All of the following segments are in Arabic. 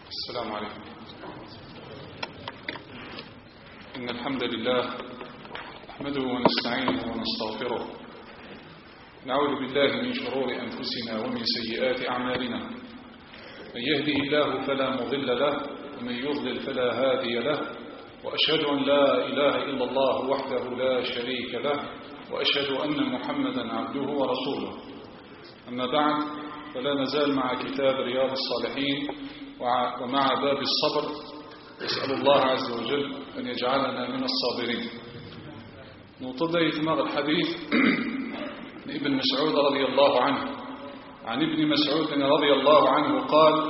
السلام عليكم. إن الحمد لله نحمده ونستعينه ونستغفره، نعوذ بالله من شرور أنفسنا ومن سيئات أعمالنا، من يهده الله فلا مضل له ومن يضلل فلا هادي له، وأشهد أن لا إله إلا الله وحده لا شريك له، وأشهد أن محمدا عبده ورسوله. أما بعد، فلا نزال مع كتاب رياض الصالحين ومع باب الصبر، نسأل الله عز وجل أن يجعلنا من الصابرين. نتضي ثمار الحديث ابن مسعود رضي الله عنه. عن ابن مسعود رضي الله عنه قال: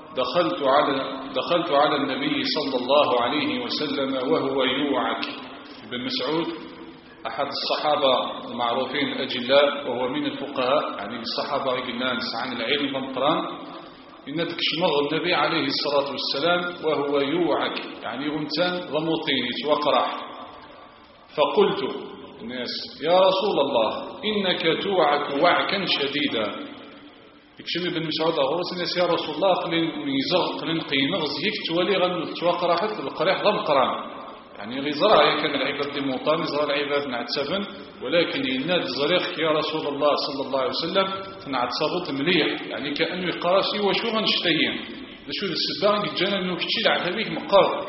دخلت على النبي صلى الله عليه وسلم وهو يوعك. ابن مسعود أحد الصحابة المعروفين الأجلاء، وهو من الفقهاء، يعني الصحابة قلنا عن العلم والقرآن. إن تكشمغ النبي عليه الصلاة والسلام وهو يوعك، يعني إنسان ضموطين وقرح. فقلت الناس: يا رسول الله إنك توعك وعكا شديدا. يكشم ابن مسعود أغرس الناس: يا رسول الله قلن قينغ زيك تولي غن توقرحت القريح ضم قران، يعني غزراء كان العباد دي موطان غزراء العباد نعت سفن، ولكن يناد زريخ يا رسول الله صلى الله عليه وسلم نعت صابط مليح، يعني كأنه يقراسي وشو غنشتين لشو السبان الجنة انه كتشيل عتبيك مقار.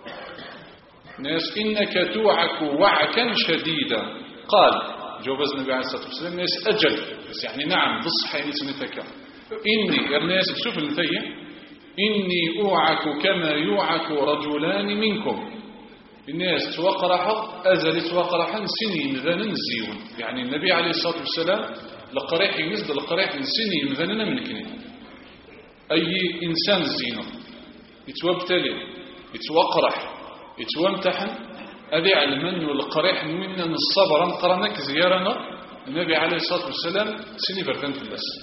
ناس: إنك توعك وعكا شديدا. قال جواب النبي عليه الصلاة والسلام: ناس أجل، بس يعني نعم بالصحة يعني سنتك. إني الناس شوف النفية: إني أوعك كما يوعك رجلان منكم. الناس توقرح أزل توقرحا سنين ذنن الزيون، يعني النبي عليه الصلاة والسلام لقريح ينزد لقريح من سنين ذنن من كنين. أي إنسان الزينة يتوابتلي يتوقرح يتوامتحن أذي علمن والقريح من الصبر انقرنك زيارنا النبي عليه الصلاة والسلام سني بردن في اللس.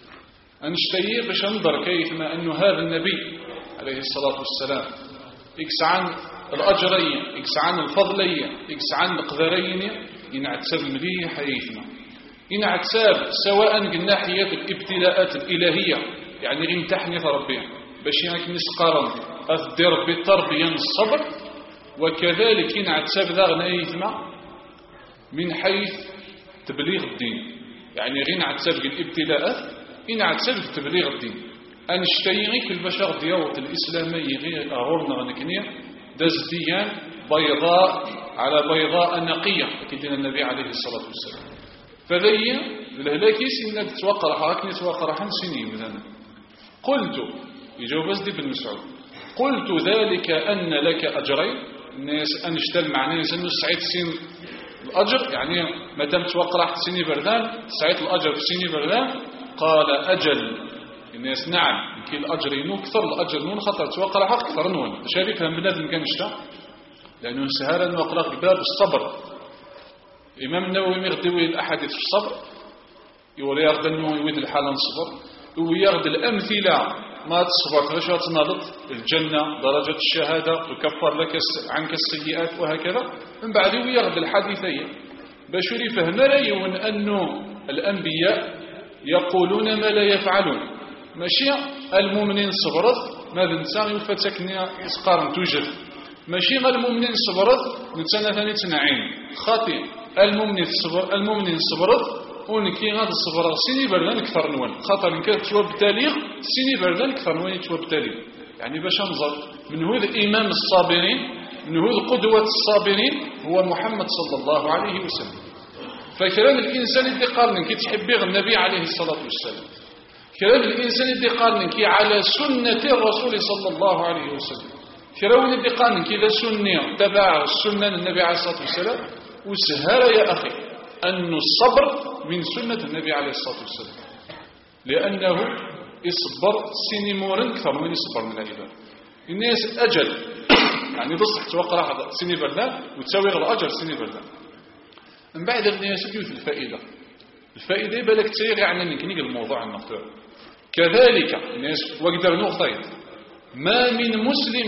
أنشتيه باش انظر كيف ما أنه هذا النبي عليه الصلاة والسلام يكس عن الأجرين، يكس عن الفضلين، يكس عن القدرين، ينعتساب مليح حيثنا، ينعتساب سواء من ناحية الابتلاءات الإلهية، يعني يمتحني ربي باش ينك نسقارن أذدر بالتربية الصبر، وكذلك ينعتساب ذاغنا يثما من حيث تبليغ الدين، يعني غير نعتساب الابتلاءات ينعتساب تبليغ الدين. أنشتيغي في البشر ديوت الإسلامي غير أغورنا غنكنية دزديان بيضاء على بيضاء نقية، أكيد النبي عليه الصلاة والسلام. فذي الهلاكيس إنك توقر حركني توقر حن سنين مثلا. قلت يجوب أزدي بن مسعود: قلت ذلك أن لك أجرين. الناس أنشتل معناه أنه سعيد سين الأجر، يعني ما دام توقر حن سني بردان سعيد الأجر في سني بردان. قال: أجل. الناس: نعم، كي الأجر ينو كثر الأجر نون خطر توقر حق كثر نون. شارك هم بنادم كان يشتغل لأنه سهارا وقرأ باب الصبر. الإمام النووي يغدوي الأحاديث في الصبر، يقول يغد أنه يويد الحالة الصبر، ويغد الأمثلة ما تصبر تغشى تناضت الجنة درجة الشهادة تكفر لك عنك السيئات وهكذا. من بعد يغد الحديثية باش يفهم رأيون أنه الأنبياء يقولون ما لا يفعلون. ماشي المؤمنين صبرت ماذا نسان يفتكني إسقارا توجد، ماشي المؤمنين صبرت نتسنى ثاني تنعين خاطئ. المؤمنين صبرت ونكي هذا الصبر سيني بردان كثر نوان، خاطر إن كانت تواب تاليغ سيني بردان كثر نوان يتواب تاليغ. يعني باش نظر من هو الإمام الصابرين، من هو القدوة الصابرين هو محمد صلى الله عليه وسلم. فكلام الإنسان اللي قال لك تحبيه النبي عليه الصلاة والسلام، كلام الإنسان اللي قال لك على سنة الرسول صلى الله عليه وسلم، كلام اللي قال لك إذا سنة تبع السنة النبي عليه الصلاة والسلام. وسهر يا أخي أن الصبر من سنة النبي عليه الصلاة والسلام، لأنه يصبر سينيمورن أكثر من يصبر من العباد. الناس أجل يعني بصح توقع سيني بردان وتساوي الأجر سيني بردان. من بعد الناس يجوز الفائدة يبالك تسير يعني أنك نيجي الموضوع المختار. كذلك الناس وقدر نقطين: ما من مسلم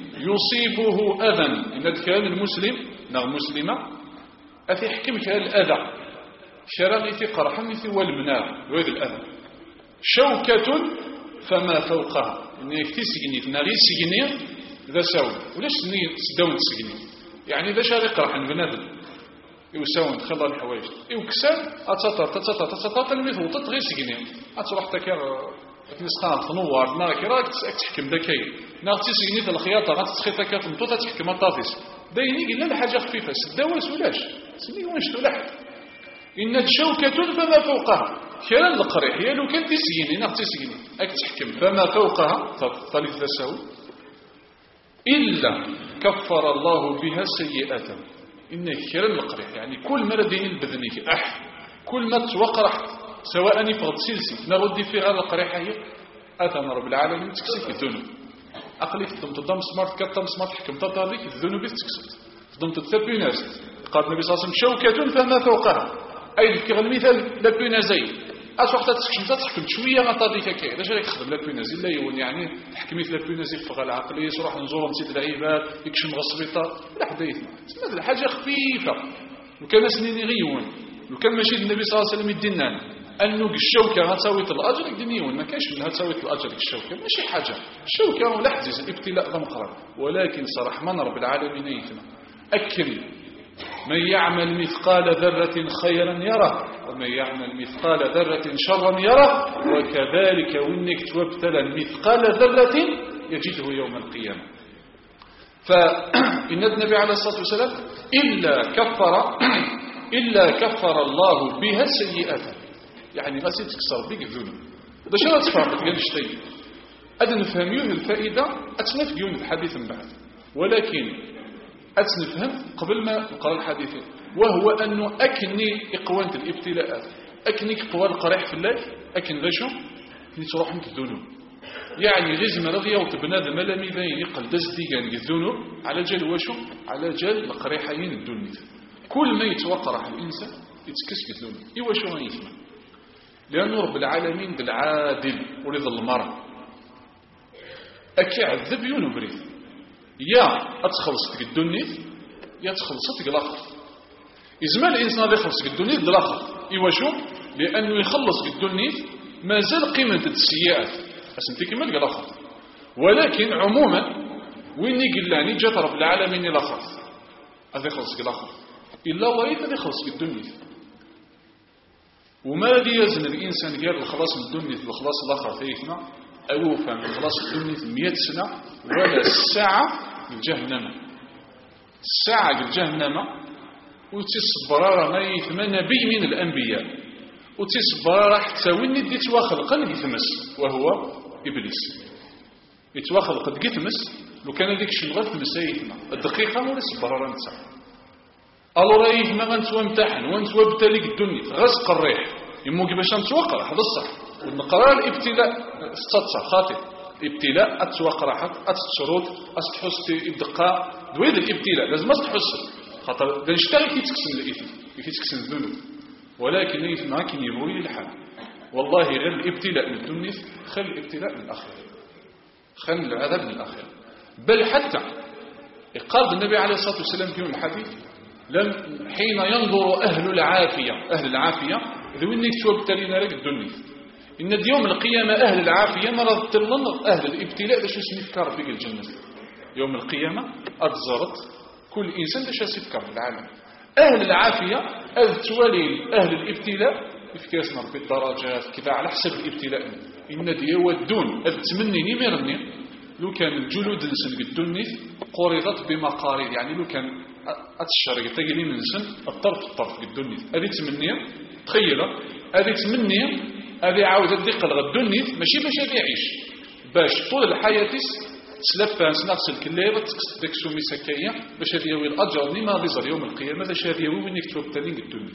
يصيبه أذى، إن كان المسلم نعم مسلمة أفي حكم كان الأذى شرغي في قرحا في والمنار وهذا الأذى شوكة فما فوقها، إني تسجني تناغي سجني ذا ساوي ولاش سداون تسجني يعني ذا شاري قرح بنادم يساون خلى الحوايج يكسر أتسطر تلميذ وطت غير سجني أتروح تكر تنسخان تنور ناك راك تحكم ذكي ناك تسجني في الخياطة غات تسخيط كات مطوطة تحكم الطافيس دايني إلا لحاجة خفيفة سداوس ولاش سمي ونشتو لحد إن شوكة فما فوقها كلام القريح هي لو كان تسجني ناك تسجني أك تحكم فما فوقها طالب تساوي إلا كفر الله بها سيئة إن كلام القريح يعني كل مرة دين البذنيك كل ما توقرح سواء يفضل سلسي نردي في هذا القريحة هي أثنى رب العالمين تكسيك الذنوب أقلي تضم سمارت كتم سمارت حكم تطاليك الذنوب تكسب تضم تتثبي ناس قال النبي صلى الله عليه وسلم شوكة فما فوقها أي كغالمثال لابينازي أش وقت تحكم شوية غطاديك كي لاش راك تخدم لابينازي لا يون يعني تحكميت لابينازي فغا العقلية روح نزور نسيت العباد يكشم غصبيطة لا حدا يسمع تسمى حاجة خفيفة وكان سنين غيون وكان ماشي النبي صلى الله عليه وسلم يدينا أنه الشوكة غتساوي الأجر يدينيون ما كاينش منها تساوي الأجر الشوكة ماشي حاجة الشوكة ولا حجز الابتلاء ضمقرا ولكن صراحة من رب العالمين يثنى أكل من يعمل مثقال ذرة خيرا يره ومن يعمل مثقال ذرة شرا يره وكذلك وإنك تبتلى مثقال ذرة يجده يوم القيامة فإن النبي عليه الصلاة والسلام إلا كفر الله بها سيئة يعني ما تكسر بك الذنوب باش لا تفرق قال شيء هذا نفهميون الفائدة أتنفقون الحديث من بعد ولكن أتنفهم قبل ما نقرأ الحديث وهو أنه أكني إقوانة الابتلاءات أكني قوى القريح في الله أكن غشو نتروح من الذنوب يعني غزم رضي وتبناد ملامي ذين يقل دزديان الذنوب على جال وشو على جال القريحين الدنيا كل ما يتوقرح الإنسان يتكسك الذنوب إيواشو ما يثمن لأنه رب العالمين بالعادل ورضا المرء أكي عذب يونو بريد يا أتخلصتك الدنيا يا تخلصتك الآخر إزما الإنسان هذا يخلصك الدنيا الآخر إيواشو لأنه يخلصك الدنيا ما زال قيمة السيئات أسنتك ملك الآخر ولكن عموما وين يقلاني جات رب العالمين الآخر هذا يخلصك الآخر إلا وريد هذا يخلصك الدنيا وما الذي يزن الإنسان قال الخلاص من الدنيا والخلاص الآخر ثيثنا أو فهم الخلاص الدنيا 100 سنة ولا الساعة الجهنم الساعة الجهنم وتصبر ما يثمن نبي من الأنبياء وتصبر حتى وين دي تواخلق يتمس وهو إبليس يتواخلق يتمس لو كان ذيك شنغل تمسايثنا الدقيقة ولا صبر رانسا ألو رايك ما غنتوا امتحن وانتوا ابتليك الدنيا غسق الريح يموك باش نتوقع هذا الصح ونقرا الابتلاء استتصع خاطئ ابتلاء اتوقع حق اتشروط استحس الدقاء دويد الابتلاء لازم تحس خاطر دا نشتغل كي تكسن الاثم كي تكسن الذنوب ولكن الاثم ما كاين يبوي الحال والله غير الابتلاء من الدنيا خل الابتلاء من الاخره خل العذاب من الاخره بل حتى قال النبي عليه الصلاه والسلام في الحديث حين ينظر أهل العافية ذو إنك توبتلين لك الدنيا إن يوم القيامة أهل العافية مرض تلن أهل الابتلاء باش يفكر في الجنة يوم القيامة أتزرت كل إنسان باش يفكر في العالم أهل العافية توالي أهل الابتلاء يفكرنا بالدرجات كذا على حسب الابتلاء إن يودون التمني نمرني لو كان الجلود نسن الدنيا قرضت بمقارير يعني لو كان أتشرق تجري من سن الطرف في الدنيا هذه تمنية تخيله هذه تمنية هذه عاوزة تدقل الدنيا ماشي باش يعيش باش طول الحياة تسلفها نغسل كليبة ديك سومي سكاية باش هذه يوي الأجر لما بيظهر يوم القيامة باش هذه يوي وينك توبتلين الدنيا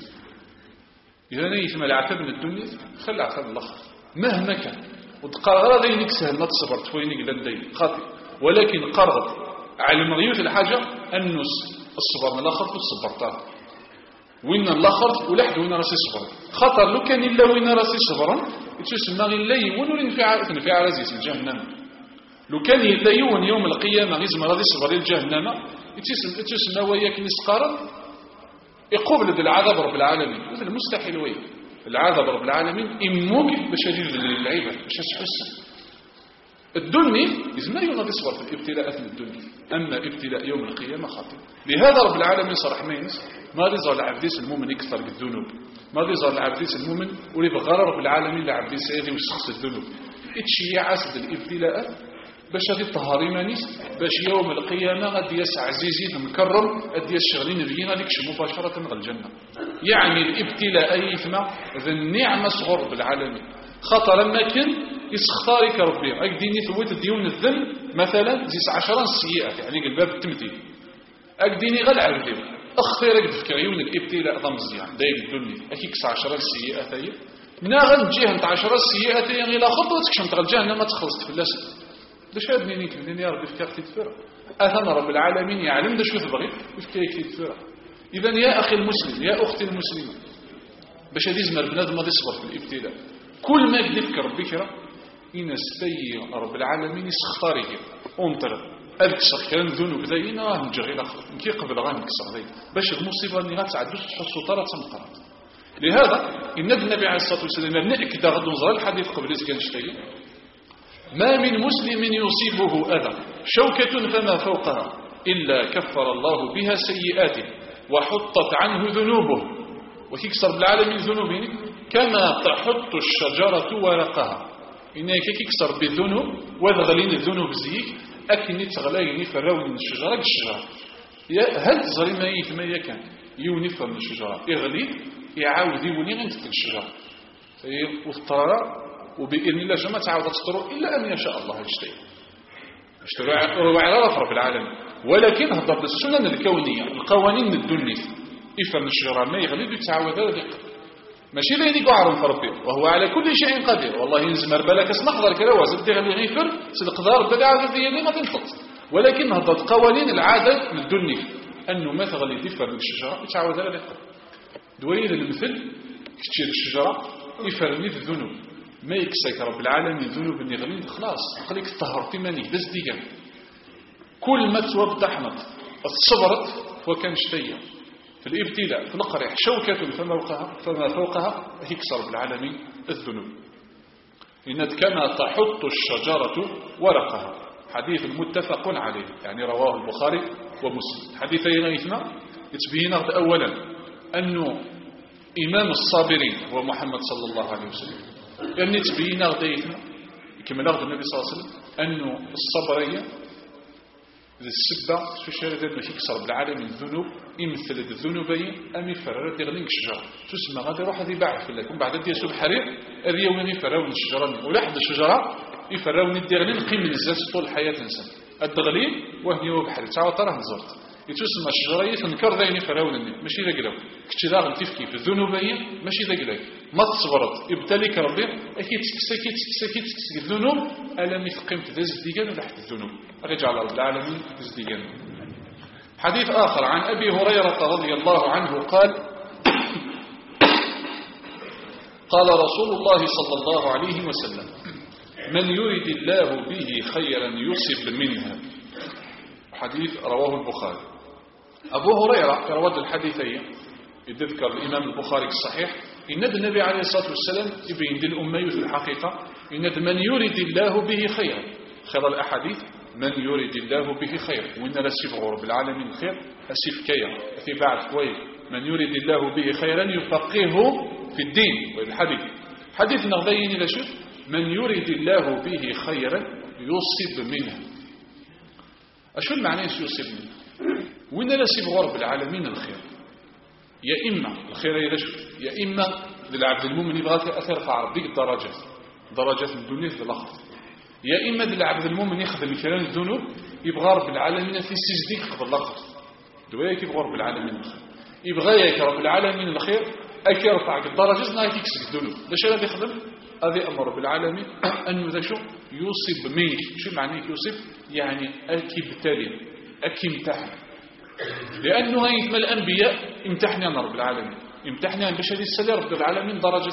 إذا نيثم العتاب من الدنيا خلي العتاب الآخر مهما كان وتقرر ذينك سهل ما تصبر توينك لدين خاطئ ولكن قرر على المغيوث الحاجة النص الصبر من الآخر والصبرتان وين الآخر ولحد وين راسي صبر خطر لو كان إلا وين راسي صبرا يتسمى إلا يون في عرزيز الجهنم لو كان إلا يوم القيامة غيزم راضي صبر الجهنم يتسمى وياك نسقارا يقوبل العذاب رب العالمين مثل مستحيل وين العذاب رب العالمين إموك باش يجيب للعباد باش تحسن الدنيا لازم يناض يصبر في الابتلاءات من الدنيا، أما ابتلاء يوم القيامة خطير. لهذا رب العالمين صرح مينس ما يظهر العبديس المؤمن يكثر بالذنوب، ما يظهر العبديس المؤمن ولي بغار رب العالمين العبديس هذه ويسخص الذنوب اتشي عسد الابتلاءات باش غادي طهاري مانيس باش يوم القيامة غادي يسعى عزيزي مكرم غادي يشغلين بينا غادي يكشف مباشرة من الجنة. يعني الابتلاء أي ثما ذا النعمة صغر رب العالمين خطر لما كان يسختارك ربي أكديني ثوت ديون الذنب مثلا زيس 10 السيئات يعني الباب التمثيل أكديني غل عبدي أخيرك في عيون الابتلاء ضمزيان دايق الدنيا أكيكس 10 السيئات هي منا غنجيه انت 10 السيئات يعني لا خطوتك شمت الجهنم ما تخلصت في اللاسل داش هاد نينيك منين يا ربي فكاك تتفرع أثنى رب العالمين يعلم داش تبغي وفكاك تتفرع. إذا يا أخي المسلم يا أختي المسلمة باش هذه زمر بنادم ما يصبر في الابتلاء كل ما يذكر بكرة إن استي رب العالمين يسختارك أنطر أذكسر كلام ذنوب ذينا نجغي الآخر كي قبل غنكسر ذي باش المصيبة اللي غتعدوش تحسوا طرة مقرات. لهذا إن النبي عليه الصلاة والسلام نأكد غد نظر الحديث قبل كان شتي ما من مسلم يصيبه أذى شوكة فما فوقها إلا كفر الله بها سيئاته وحطت عنه ذنوبه وكيكسر بالعالمين ذنوبه كما تحط الشجرة ورقها إنك كيكسر بالذنوب وذغلين الذنوب زيك أكني تغليني فراوي من الشجرة هل تزري ما يتما كان يونفر من الشجرة يغلي يعاود يوني غير تلك الشجرة والطرارة وبإذن الله جمع تعاود تطرق إلا أن يشاء الله يشتري على رب العالمين. ولكن هضر بالسنن الكونية القوانين الدنيا إفر من الشجرة ما يغلي يتعاود هذا ماشي ذي يقع عرم فربي وهو على كل شيء قدير. والله ينزمر بالك اسمح ذلك الكراوز بدي غلي غيفر سلقدار بدي عاد ذي اللي ما تنفط. ولكن هضر قوانين العادة من الدنيا أنه ما تغلي يفر من الشجرة يتعاود هذا دوين المثل كتير الشجرة يفرني في الذنوب ما يكسك رب العالمين ذنوب اللي غلين خلاص خليك تطهرتي ماني بس ديجا كل ما توضح احمد الصبرت وكان شتيا في الابتلاء في القريح شوكة فما فوقها يكسر رب العالمين الذنوب إن كما تحط الشجرة ورقها حديث متفق عليه يعني رواه البخاري ومسلم. حديثين اثنان يتبين أولا أنه إمام الصابرين هو محمد صلى الله عليه وسلم يعني تبين غديتنا كما ناخذ النبي صلى الله عليه وسلم أنه الصبرية السبة شو الشيء هذا ماشي يكسر بالعالم من الذنوب يمثل الذنوبين أم يفرر يغلين الشجرة تسمى غادي يروح هذه باع لكم بعد دي يسوب حرير هذه يوم يفررون الشجرة ولا حد الشجرة يفررون الدغلين قيم الزاز طول حياة الإنسان الدغلين وهي وبحر تعاود تراه نزرت يتسمى الشجرية تنكر ذيني فراولني ماشي ذا قلو كتشي ذا غلتفكي في الذنوبية ماشي ذا قلو ما تصبرت ابتليك ربي أكيد تكسكي الذنوب ألم يثقيم في ذا زديقان ولا حد الذنوب رجع رب العالمين زديقان. حديث آخر عن أبي هريرة رضي الله عنه قال قال رسول الله صلى الله عليه وسلم من يريد الله به خيرا يصب منها. حديث رواه البخاري. أبو هريرة روى الحديثين يذكر الإمام البخاري الصحيح إن النبي عليه الصلاة والسلام يبين للأمة في الحقيقة إن من يريد الله به خيرا خير الأحاديث من يريد الله به خيرا وإن لا سيفغ رب العالمين خير أسيف كيا في بعد كويس من يريد الله به خيرا يفقهه في الدين والحديث حديث نغذين إلى شوف من يريد الله به خيرا يصب منه. أشو المعنى يصب منه وإن لا سيفغ رب العالمين الخير يا إما الخير يا إما للعبد المؤمن يبغى أثر فعرب ديك درجات من الدنيا في الآخر يا إما للعبد المؤمن يخدم كلام الذنوب يبغى رب العالمين في السجديك قبل الآخر دوايك يبغى رب العالمين الخير يبغى رب العالمين الخير أكي يرفعك الدرجات نايك يكسب الذنوب ليش هذا يخدم هذا أمر رب العالمين أنه ذا شو يوصب منك شو معنى يوصب يعني أكي بتالي أكي امتحن لأنه هيثم الأنبياء امتحنا رب العالمين امتحنا بشري السلام رب العالمين درجة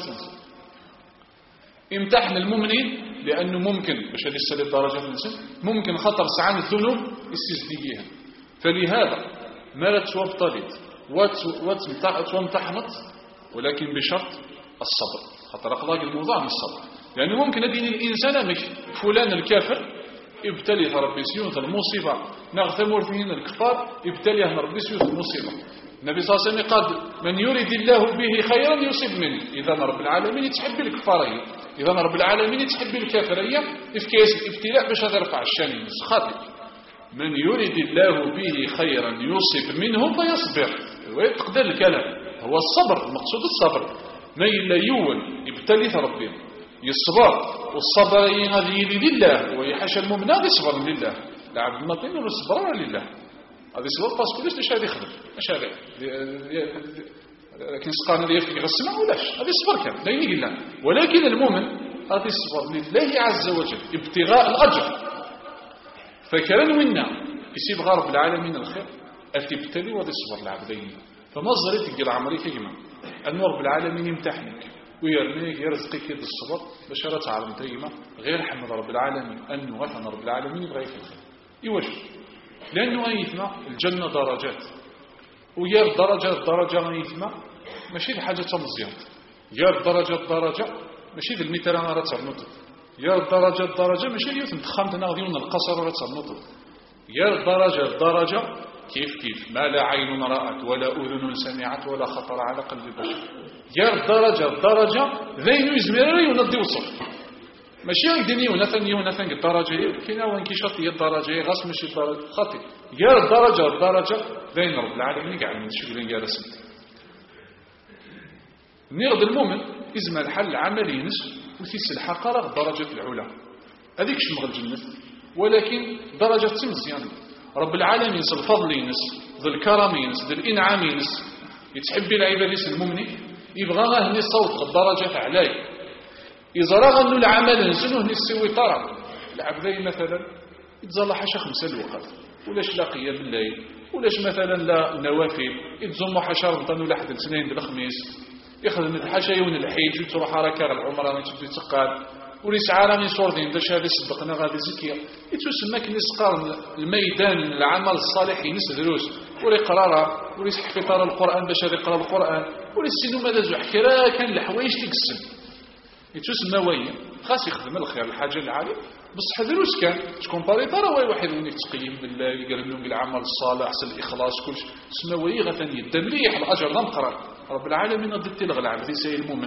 امتحنا المؤمنين لأنه ممكن بشري السلام درجة ممكن خطر سعان الذنوب استزديجيها فلهذا ما لا توابطلت وامتحنت ولكن بشرط الصبر خطر أخلاق الموضوع من الصبر لأنه ممكن أدين الإنسان فلان الكافر ابتليه ربي سيوث المصيبة نغثمر فيهن الكفار ابتليه ربي سيوث المصيبة. النبي صلى الله عليه وسلم قال من يريد الله به خيرا يصيب منه. إذا رب العالمين يتحب الكفارية، إذا رب العالمين يتحب الكافرية إفكاس الابتلاء باش يرفع الشان الناس خاطئ. من يريد الله به خيرا يصيب منه فيصبر. ويتقدر الكلام هو الصبر، المقصود الصبر. ما إلا يول ابتليه ربي يصبر، والصبر هذه لله ويحشى المؤمن هذا يصبر لله. العبد المطين يصبر لله، هذا يصبر باسكو ليش هذا يخدم اش هذا لكن سقانا ديال في غسمه ولاش هذا يصبر كان لا يني الله. ولكن المؤمن هذا يصبر لله عز وجل ابتغاء الأجر. فكرا ونا يسيب رب العالمين الخير أتبتلي وهذا يصبر العبدين. فما زريت تقول عمريكا كما أن رب العالمين يمتحنك ويرميك يرزقك يد الصبر باش راه تعلم ديما غير حمد رب العالمين أنه غفن رب العالمين يبغى في الخير. إيواش لأنه غيثنا الجنة درجات، ويا درجة غيثنا ماشي الحاجة مزيان، يا درجة ماشي المثال أنا راه تنوض، يا درجة ماشي اللي تخمت أنا غادي القصر راه تنوض، يا درجة كيف ما لا عين رأت ولا أذن سمعت ولا خطر على قلب بشر. يا درجة ذين يزمر ينضي وصف ماشي يدني ونثن الدرجة كاينه وين كيشط هي الدرجة غاس ماشي الدرجة خاطئ. يا الدرجة بين رب العالمين قاعد نشوفين جالسين. نيرد المؤمن إزما الحل عملي نس وثيس الحقارة الدرجة العلا هذيك شمغ الجنة، ولكن درجة مزيان رب العالمين ذو الفضل ينس ذو الكرم ينس ذو الإنعام ينس يتحب العباد يس المؤمن يبغى هني صوت الدرجة علاي. إذا رغى أنه العمل نزنوه نسوي طرع العبدين مثلا يتظل حاشا 5 الوقت ولاش لا قيام الليل ولاش مثلا لا نوافل يتزموا حاشا رمضان ولا حد الاثنين بالخميس يخدم الحاشا يوم الحيج وتروح حركة العمرة وتبدي تقال وليس عالمي صوردين داش هذا صدقنا غادي زكية يتسمى كنسقار الميدان العمل الصالح ينس دروس ولي قرارة ولي حفظ القرآن باش يقرأ القرآن ولي السينو ماذا زو حكرا كان الحوايج تقسم يتسمى وين خاص يخدم الخير الحاجة العالية بصح دروس كان تكون باريطة راه واحد وينك تقيم بالله يقرب لهم بالعمل الصالح حسن الإخلاص كلش تسمى وين غثاني الدمليح الأجر لا مقرر رب العالمين ضد تلغى العبد يسير المؤمن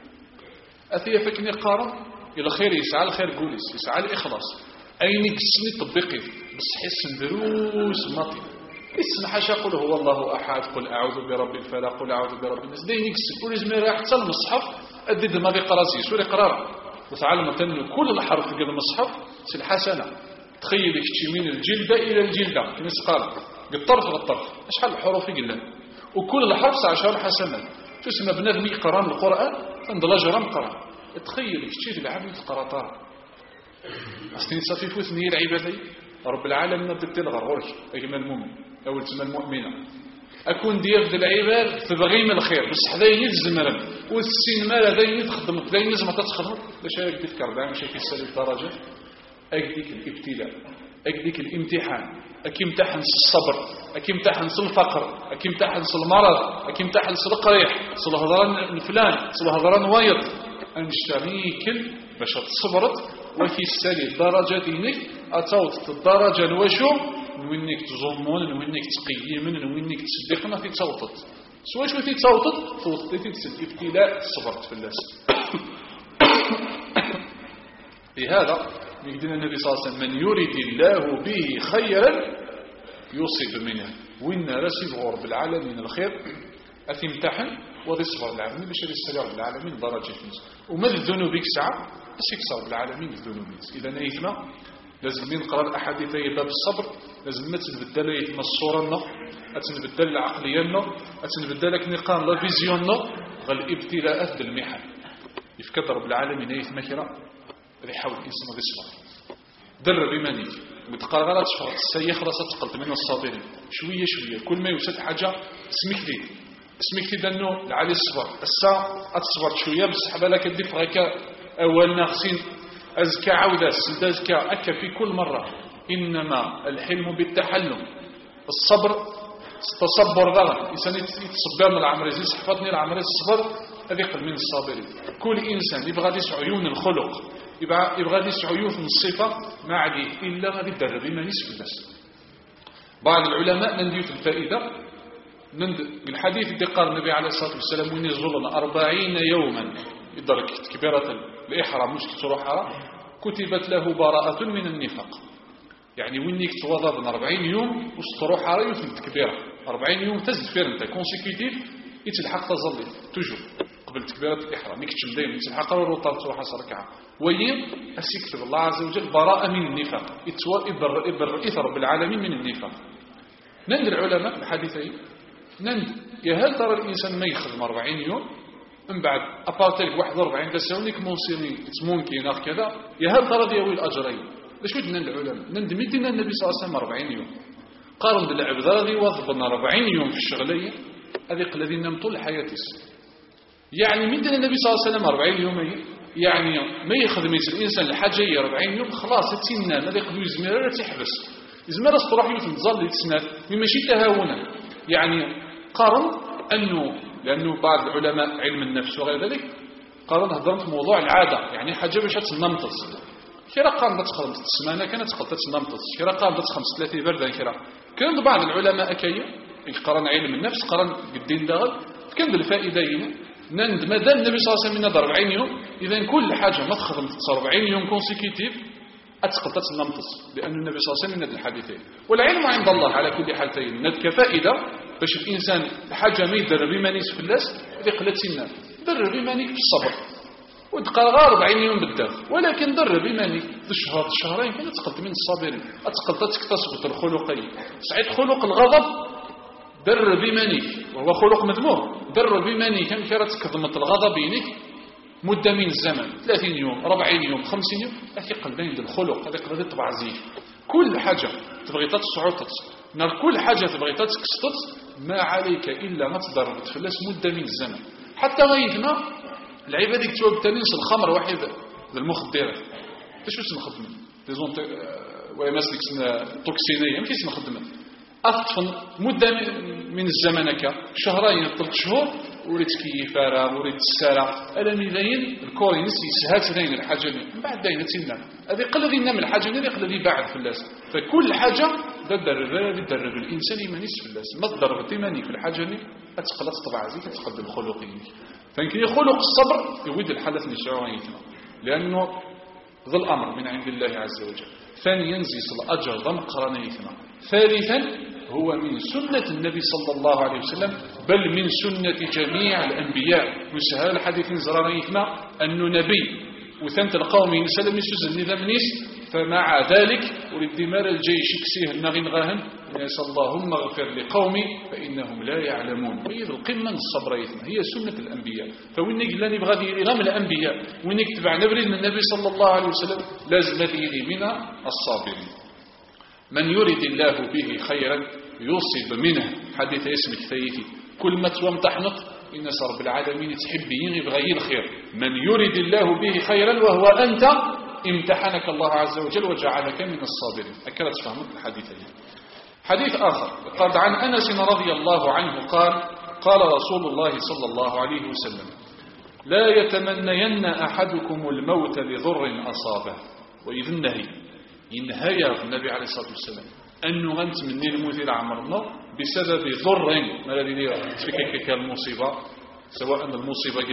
أثيا فكني قارن إلى الخير يسعى الخير قوليس يسعى الإخلاص أين يقسني طبقي بس حس دروس ماطي اسم حاشا قل هو الله أحد قل أعوذ برب الفلق قل أعوذ برب الناس دين يقسم كل زمان راح حتى المصحف أدي دماغي قراسي سوري قرار وتعلم أنه كل الحرف في المصحف سي الحسنة تخيلك من الجلدة إلى الجلدة كما قال بالطرف للطرف شحال الحروف يقول وكل الحرف 10 حسنة تسمى بنادم يقرأ القرآن تندلج رام قرأ تخيلك تشيل العبد القراطار أصلين صافي فوتني العبادة رب العالمين بدت الغرورج أجمل المؤمن أول تسمى المؤمنة أكون ديال العباد تبغي من الخير بصح داين يتزمرن والسين مال داين يتخدم داين لازم تتخدم باش هيك تذكر دائما ماشي في سالي الدرجة أكديك الابتلاء أكديك الامتحان أكيمتحن الصبر أكيمتحن الفقر أكيمتحن المرض أكيمتحن القريح الهضران الفلان الهضران وايض أنشتريكل باش تصبرت وكي السالي الدرجة دينك أتوت الدرجة الوشو نوينك تظلمون نوينك تقيمون نوينك تصدقنا في تصوتت سواء شو في تصوتت صوتت في ابتلاء صبرت في الناس. لهذا يقول النبي صلى الله عليه وسلم من يريد الله به خيرا يصيب منه وإن رسل رب العالمين الخير أتمتحن وتصبر العالمين باش يسرع العالمين درجة ناس وما الذنوبك ساعة بس يكسر بالعالمين الذنوبك إذا نيثنا لازم نقرأ الأحاديث باب الصبر لازم ما تنبدل يتم الصورة تنبدل العقلية تنبدل لك نقام لا فيزيون غالابتلاءات بالمحن يفكر رب العالمين يثم كرا غادي يحاول الإنسان غادي يصبر درب إيمانك وتقرأ غير تشفر السيء خلاص تقلت من الصابرين شوية كل ما يوجد حاجة اسمك لي أنه العالي الصبر الساعة أتصبر شوية بصح بالك الدفع هكا أول ناقصين أزكى عودة أزكى أكا في كل مرة إنما الحلم بالتحلم الصبر تصبر ذا إنسان يتصبر من العمريزي صحفتني العمريزي الصبر هذا يقل من الصابرين. كل إنسان يبغى يسع عيون الخلق، يبغى يسع عيون الصفة، ما عليه إلا غادي يدرب إيمانيس في الناس. بعض العلماء نديو في الفائدة الحديث اللي قال النبي عليه الصلاة والسلام وين يظلنا 40 يوما يدرك كبيرة الإحرام مش تروحها كتبت له براءة من النفاق. يعني وينك توضى من 40 يوم وستروح على يوث كبيرة 40 يوم تزفير انت كونسيكوتيف يتلحق تظلي توجو قبل تكبيرة الإحرام ميك تشمدين يتلحق الروطة تروح سركعة وين أسيكتب الله عز وجل براءة من النفاق إثر رب العالمين من النفاق. نند العلماء الحديثين نند يا هل ترى الإنسان ما يخدم 40 يوم من بعد أبارتيك 41 تساونيك مونسيني ممكن أخ كذا يا هل ترى ديوي الأجرين ليش ودنا العلماء نند مدينا النبي صلى الله عليه وسلم 40 يوم قارن بالعبد غادي وظبنا 40 يوم في الشغلية هذه الذين نم طول حياته يعني مدينا النبي صلى الله عليه وسلم 40 يوم يعني ما يخدم الإنسان الحاجة 40 يوم خلاص تنام هذا يقدر يزمر تحبس يزمر تروح يوم تظل يتسناد ماشي تهاونا يعني قارن أنه لأنه بعض العلماء علم النفس وغير ذلك قارن هضرت موضوع العادة يعني حاجة باش تنمطز كيرا قام تخدم السمانة كانت تخدم تنمطز كيرا قام تخدم 3 بردا كيرا كان بعض العلماء كاين قارن علم النفس قارن بالدين داغل كان بالفائدين نند مادام النبي صلى الله عليه وسلم نضر 40 يوم إذا كل حاجة ما تخدم 40 يوم كونسيكيتيف أتقل تنمطز لأن النبي صلى الله عليه وسلم ند الحديثين والعلم عند الله على كل حالتين ند كفائدة باش الإنسان حاجة ما يدرب إيمانيس في الناس هذه قلت سنة درب إيمانيك في الصبر وتقال غير 40 يوم بالداخل ولكن درب إيمانيك الشهرين كان تقلت من الصابرين أتقلت تكتسب الخلقين سعيد خلق الغضب درب إيمانيك وهو خلق مذموم درب إيمانيك كم كانت تكظمت الغضب بينك مدة من الزمن 30 يوم 40 يوم 50 يوم أخي قلبين للخلق هذا قلبين طبع زيك كل حاجة تبغي تتصعوطت نار كل حاجة تبغي تكسطت ما عليك إلا ما تضرب تفلس مدة من الزمن حتى غيثنا العبادة كتوب تنسى الخمر واحد ذا المخدرة ايش وش نخدم لازم ويمسلك سنة توكسينية مكيس نخدم أطفن مدة من الزمن شهرين 3 شهور وريت كيفارة وريت السارة ألا ميلين الكورينس يسهات ذين الحاجة من بعد ذين تنام هذه قل ذي نام الحاجة هذه قل ذي بعد في الناس فكل حاجة تدرب الإنسان يمانيس في الناس ما تدرب تيماني في الحاجة هذه أتقلت طبعا زي تتقدم الخلقين فإنك خلق الصبر يود الحدث نشعوعيتنا لأنه ذا الأمر من عند الله عز وجل ثانيا زيس الأجر ضم قرانيتنا ثالثا هو من سنة النبي صلى الله عليه وسلم بل من سنة جميع الأنبياء وسهل الحديث زرانيتنا أنه نبي وثمت القوم يسلم يسوز النظام نيس فمع ذلك ورد دمار الجيش يكسيه النغين غاهن يسأل اللهم اغفر لقومي فإنهم لا يعلمون وهي القمة الصبريتنا هي سنة الأنبياء فوينك لا نبغى ديري غام الأنبياء وينك تبع نبرد من النبي صلى الله عليه وسلم لازم ديري من الصابرين من يريد الله به خيرا يصيب منه حديث اسمك ثيثي كل ما توامتحنط إن رب العالمين تحبين يبغي الخير من يريد الله به خيرا وهو أنت امتحنك الله عز وجل وجعلك من الصابرين أكلت فهمت الحديثين حديث آخر قال عن أنس رضي الله عنه قال رسول الله صلى الله عليه وسلم لا يتمنين أحدكم الموت لضر أصابه وإذ ينهي النبي عليه الصلاة والسلام أنه غنت مني المثير عمرنا بسبب ضر ما الذي تفكك المصيبة سواء المصيبة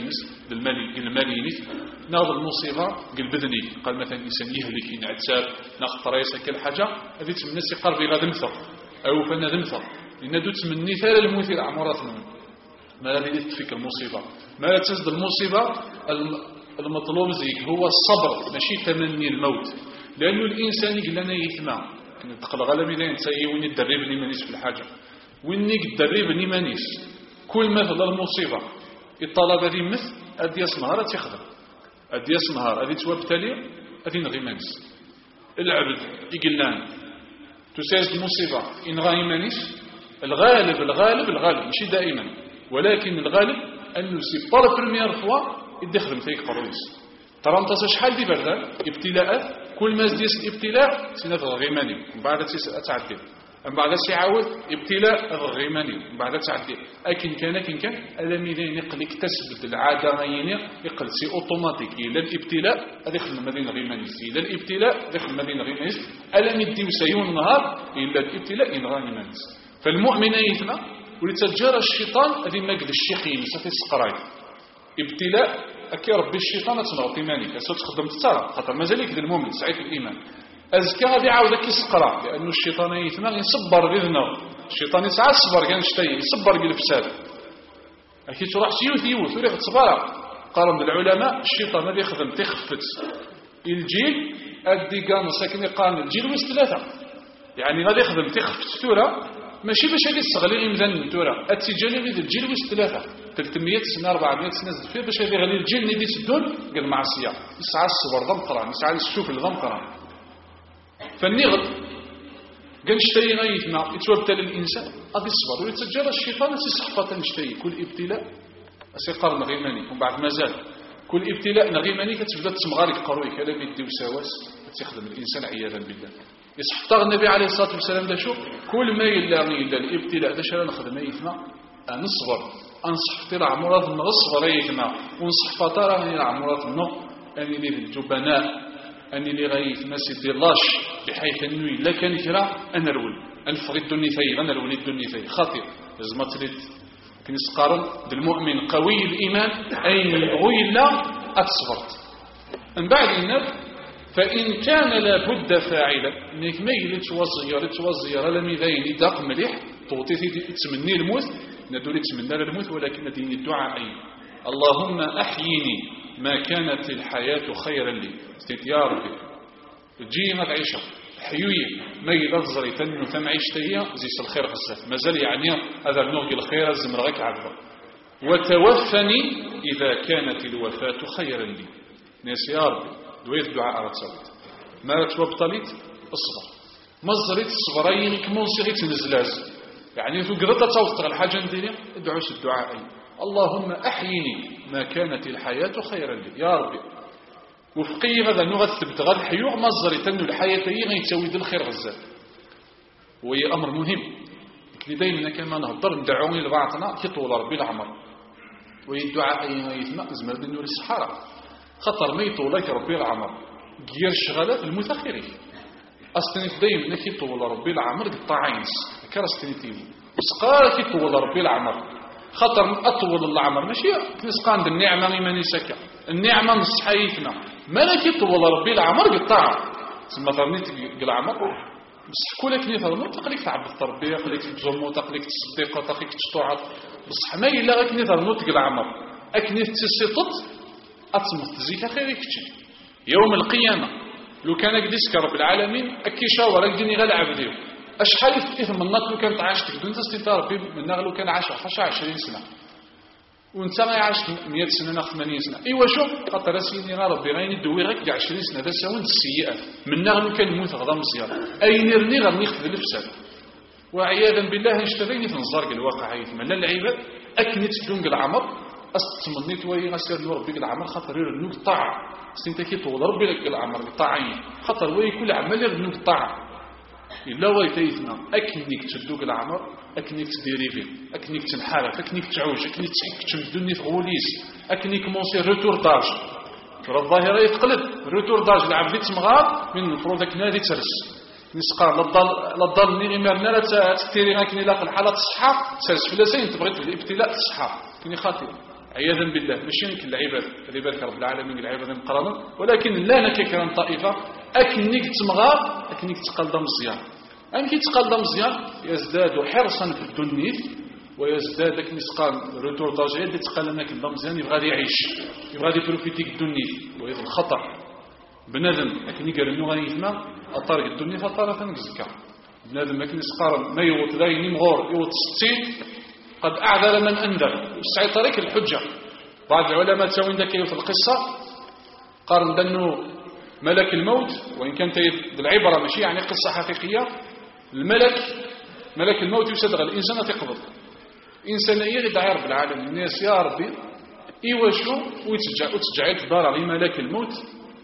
المالينيس ناخذ المصيبة البدني قال مثلا إنسان يهلك ينعتاب ناخذ طريسة كل حاجة هذه تمنى قلبي غادي نمثر أو فنا نمثر لأن دو تمني ثال المثير عمراتنا ما الذي تفك المصيبة ما لا تزد المصيبة المطلوب زيك هو الصبر ماشي تمني الموت لأنه الإنسان يقول لنا يثمع تقل غلبي لا ينتهي وين يدربني مانيس في الحاجة وين يدربني مانيس كل ما فضل المصيبة الطلب هذه مثل أدي نهار تخدم أدي نهار هذه توابتالي هذه نغي مانيس العبد يقول لنا تساز المصيبة إن غاي مانيس الغالب ماشي دائما ولكن الغالب أنه سي بار بريمير فوا يدخل فيك قرويس ترى انت شحال دي بردان ابتلاءات كل ما زديس الابتلاء سنة الغيماني وبعد تعدل من بعد سيعاود ابتلاء الغيماني من بعد تعدي أكن كان ألميذين يقلك تثبت العادة غيني يقل سي أوتوماتيك إلى الابتلاء داخل المدينة غيمانيس إلى الابتلاء داخل المدينة غيمانيس ألم يديو سيون نهار إلى الابتلاء إن غيمانيس فالمؤمن يثنى ولتجار الشيطان هذه مجد الشيخين سفي السقراي ابتلاء أكي ربي الشيطان تنغطي مانيك أسوأ تخدم تتارى خاطر مازالك ذا المؤمن سعيد الإيمان أزكى غادي يعاودك يسقرا لأنه الشيطان يثنى يصبر بذنه الشيطان يسعى الصبر كان شتي يصبر بالفساد أكيد تروح يوث ولي تصبر قارن العلماء الشيطان هذا يخدم تخفت الجيل أدي كان ساكن يقارن الجيل ويس ثلاثة يعني غادي يخدم تخفت ثورة ماشي باش هذه الصغلي يمدن ثورة التجاني غير الجيل ويس ثلاثة 300 سنة 400 سنة زدفير باش هذه غادي الجيل ندي تدون قال المعصية يسعى الصبر ضم قران يسعى الشوف الضم قران فالنغض قال نشتري غايتنا يتوبتل الإنسان غادي الصبر ويتجرى الشيطان صحفة نشتري كل ابتلاء سيقارن غيماني ومن بعد مازال كل ابتلاء غيماني كتبدا تسمغالك قروي كلام يدي وسواس تخدم الإنسان عياذا بالله يصحفط النبي عليه الصلاة والسلام دا شو كل ما إلا الابتلاء دا شرا نخدم يثنا نصبر أنصحفط إلى عمرات النصبر يثنا ونصحفط إلى عمرات النق أني لي الجبناء أني لي غايث ما سيدي لاش بحيث أنه إلا كان كرا أنا الول أنفغي الدنيثي أنا الول الدنيثي خاطر لازم تريد كنسقارن بالمؤمن قوي الإيمان أين يبغي الله أتصبرت من بعد النب فإن كان لابد فاعلا إنك ما يلي توزير لم يذين داق مليح توطي تمني الموت ندوري تمنى الموت ولكن دين الدعاء أي اللهم أحييني ما كانت الحياة خيرا لي استيت يا ربي تجي ما تعيشها حيوي ما يلظري تنو ثم عيشتهي زيس الخير غزاف مازال يعني هذا النوع الخير الزمرغك عذبا وتوفني إذا كانت الوفاة خيرا لي ناس يا ربي دويت دعاء رتسويت ما توبطليت اصبر مزريت الصبرين كمونسيغيت نزلاز يعني في قرطة توفت الحاجة نديري ادعوش الدعاء اللهم أحيني ما كانت الحياة خيرا لي يا ربي وفقي هذا نغة ثبت غاد حيوغ مزري تنو الحياة هي غيتسوي ذي الخير غزال وهي أمر مهم لكن دايما كما نهضر ندعوني لبعضنا كيطول ربي العمر وهي الدعاء يثنى زمال بن نور الصحارى خطر ما يطولك ربي العمر غير الشغالات المتأخرين أستنيت دايما كيطول ربي العمر قطاعينس كرستنيتيني وسقال كيطول ربي العمر خطر أطول العمر ماشي كنسقى عند النعمة إيماني سكا النعمة نصحيتنا مالك يطول ربي العمر قطاع ثم ثرنيت العمر بس كلك نيثرنو تقليك تعبد التربية تقليك تزمو تقليك تصديق تقليك تشطوعات بصح ما إلا غاك نيثرنو العمر أكني تسيطط أتصمت زيك خيرك يوم القيامة لو كان قديسك رب العالمين أكي شاور أكدني غال عبديو أشحال إثم النط لو كانت عاشتك دون تستطار ربي من لو كان عاش 20 سنة وانت ما عاش 100 سنة 80 سنة ايوا شوف خاطر سيدي ربي غير يدوي غير 20 سنة هذا ساون السيئات من لو كان يموت غدا مزيان اي نرني غير ناخذ الفساد وعياذا بالله اشتغيني تنزرق الواقع يثم لا العباد اكنت دون العمر استمنيت وهي غسير ربي العمر خاطر يرنوك طاعه سنت كي طول ربي لك العمر طاعين خاطر وهي كل عمل يرنوك طاعه إلا ويتيثنا أكنك تدوك العمر أكنك تديري فيه أكنك تنحرف أكنك تعوج أكنك تمدني في غوليس أكنك مونسي روتور داج ترى الظاهرة يتقلب روتور داج العبد تمغار من المفروض نادي ترس نسقى للضل نيغي مرنا لا تكتيري غاكني لاق الحالة تصحى تسرس فلاسين تبغي في الابتلاء تصحى كني خاطئ عياذا بالله ماشي يمكن العباد رب العالمين العباد مقرنا ولكن لا نكيكرا طائفة أكنك تمغار أكنك تقلد مزيان أنك تقلد مزيان يزداد حرصا في الدنيا ويزداد كنسقان روتور درجة يدي تقال أنك مزيان يبغى يعيش يبغى يبروفيتيك الدنيا ويظل الخطر بنادم أكنك رنو غايثنا أطارق الدنيا فطارة نزكا بنادم أكنسقار ما يوت ذاين مغور يوت 60 قد أعذر من أنذر وسعي طريق الحجة بعض العلماء تساوين ذاك في القصة قارن بأنه ملك الموت وإن كانت بالعبرة ماشي يعني قصة حقيقية ملك الموت يصدق الإنسان تقبض إنسانية يدعي رب العالمين الناس يا ربي إيواشو وتجعل دار غي ملك الموت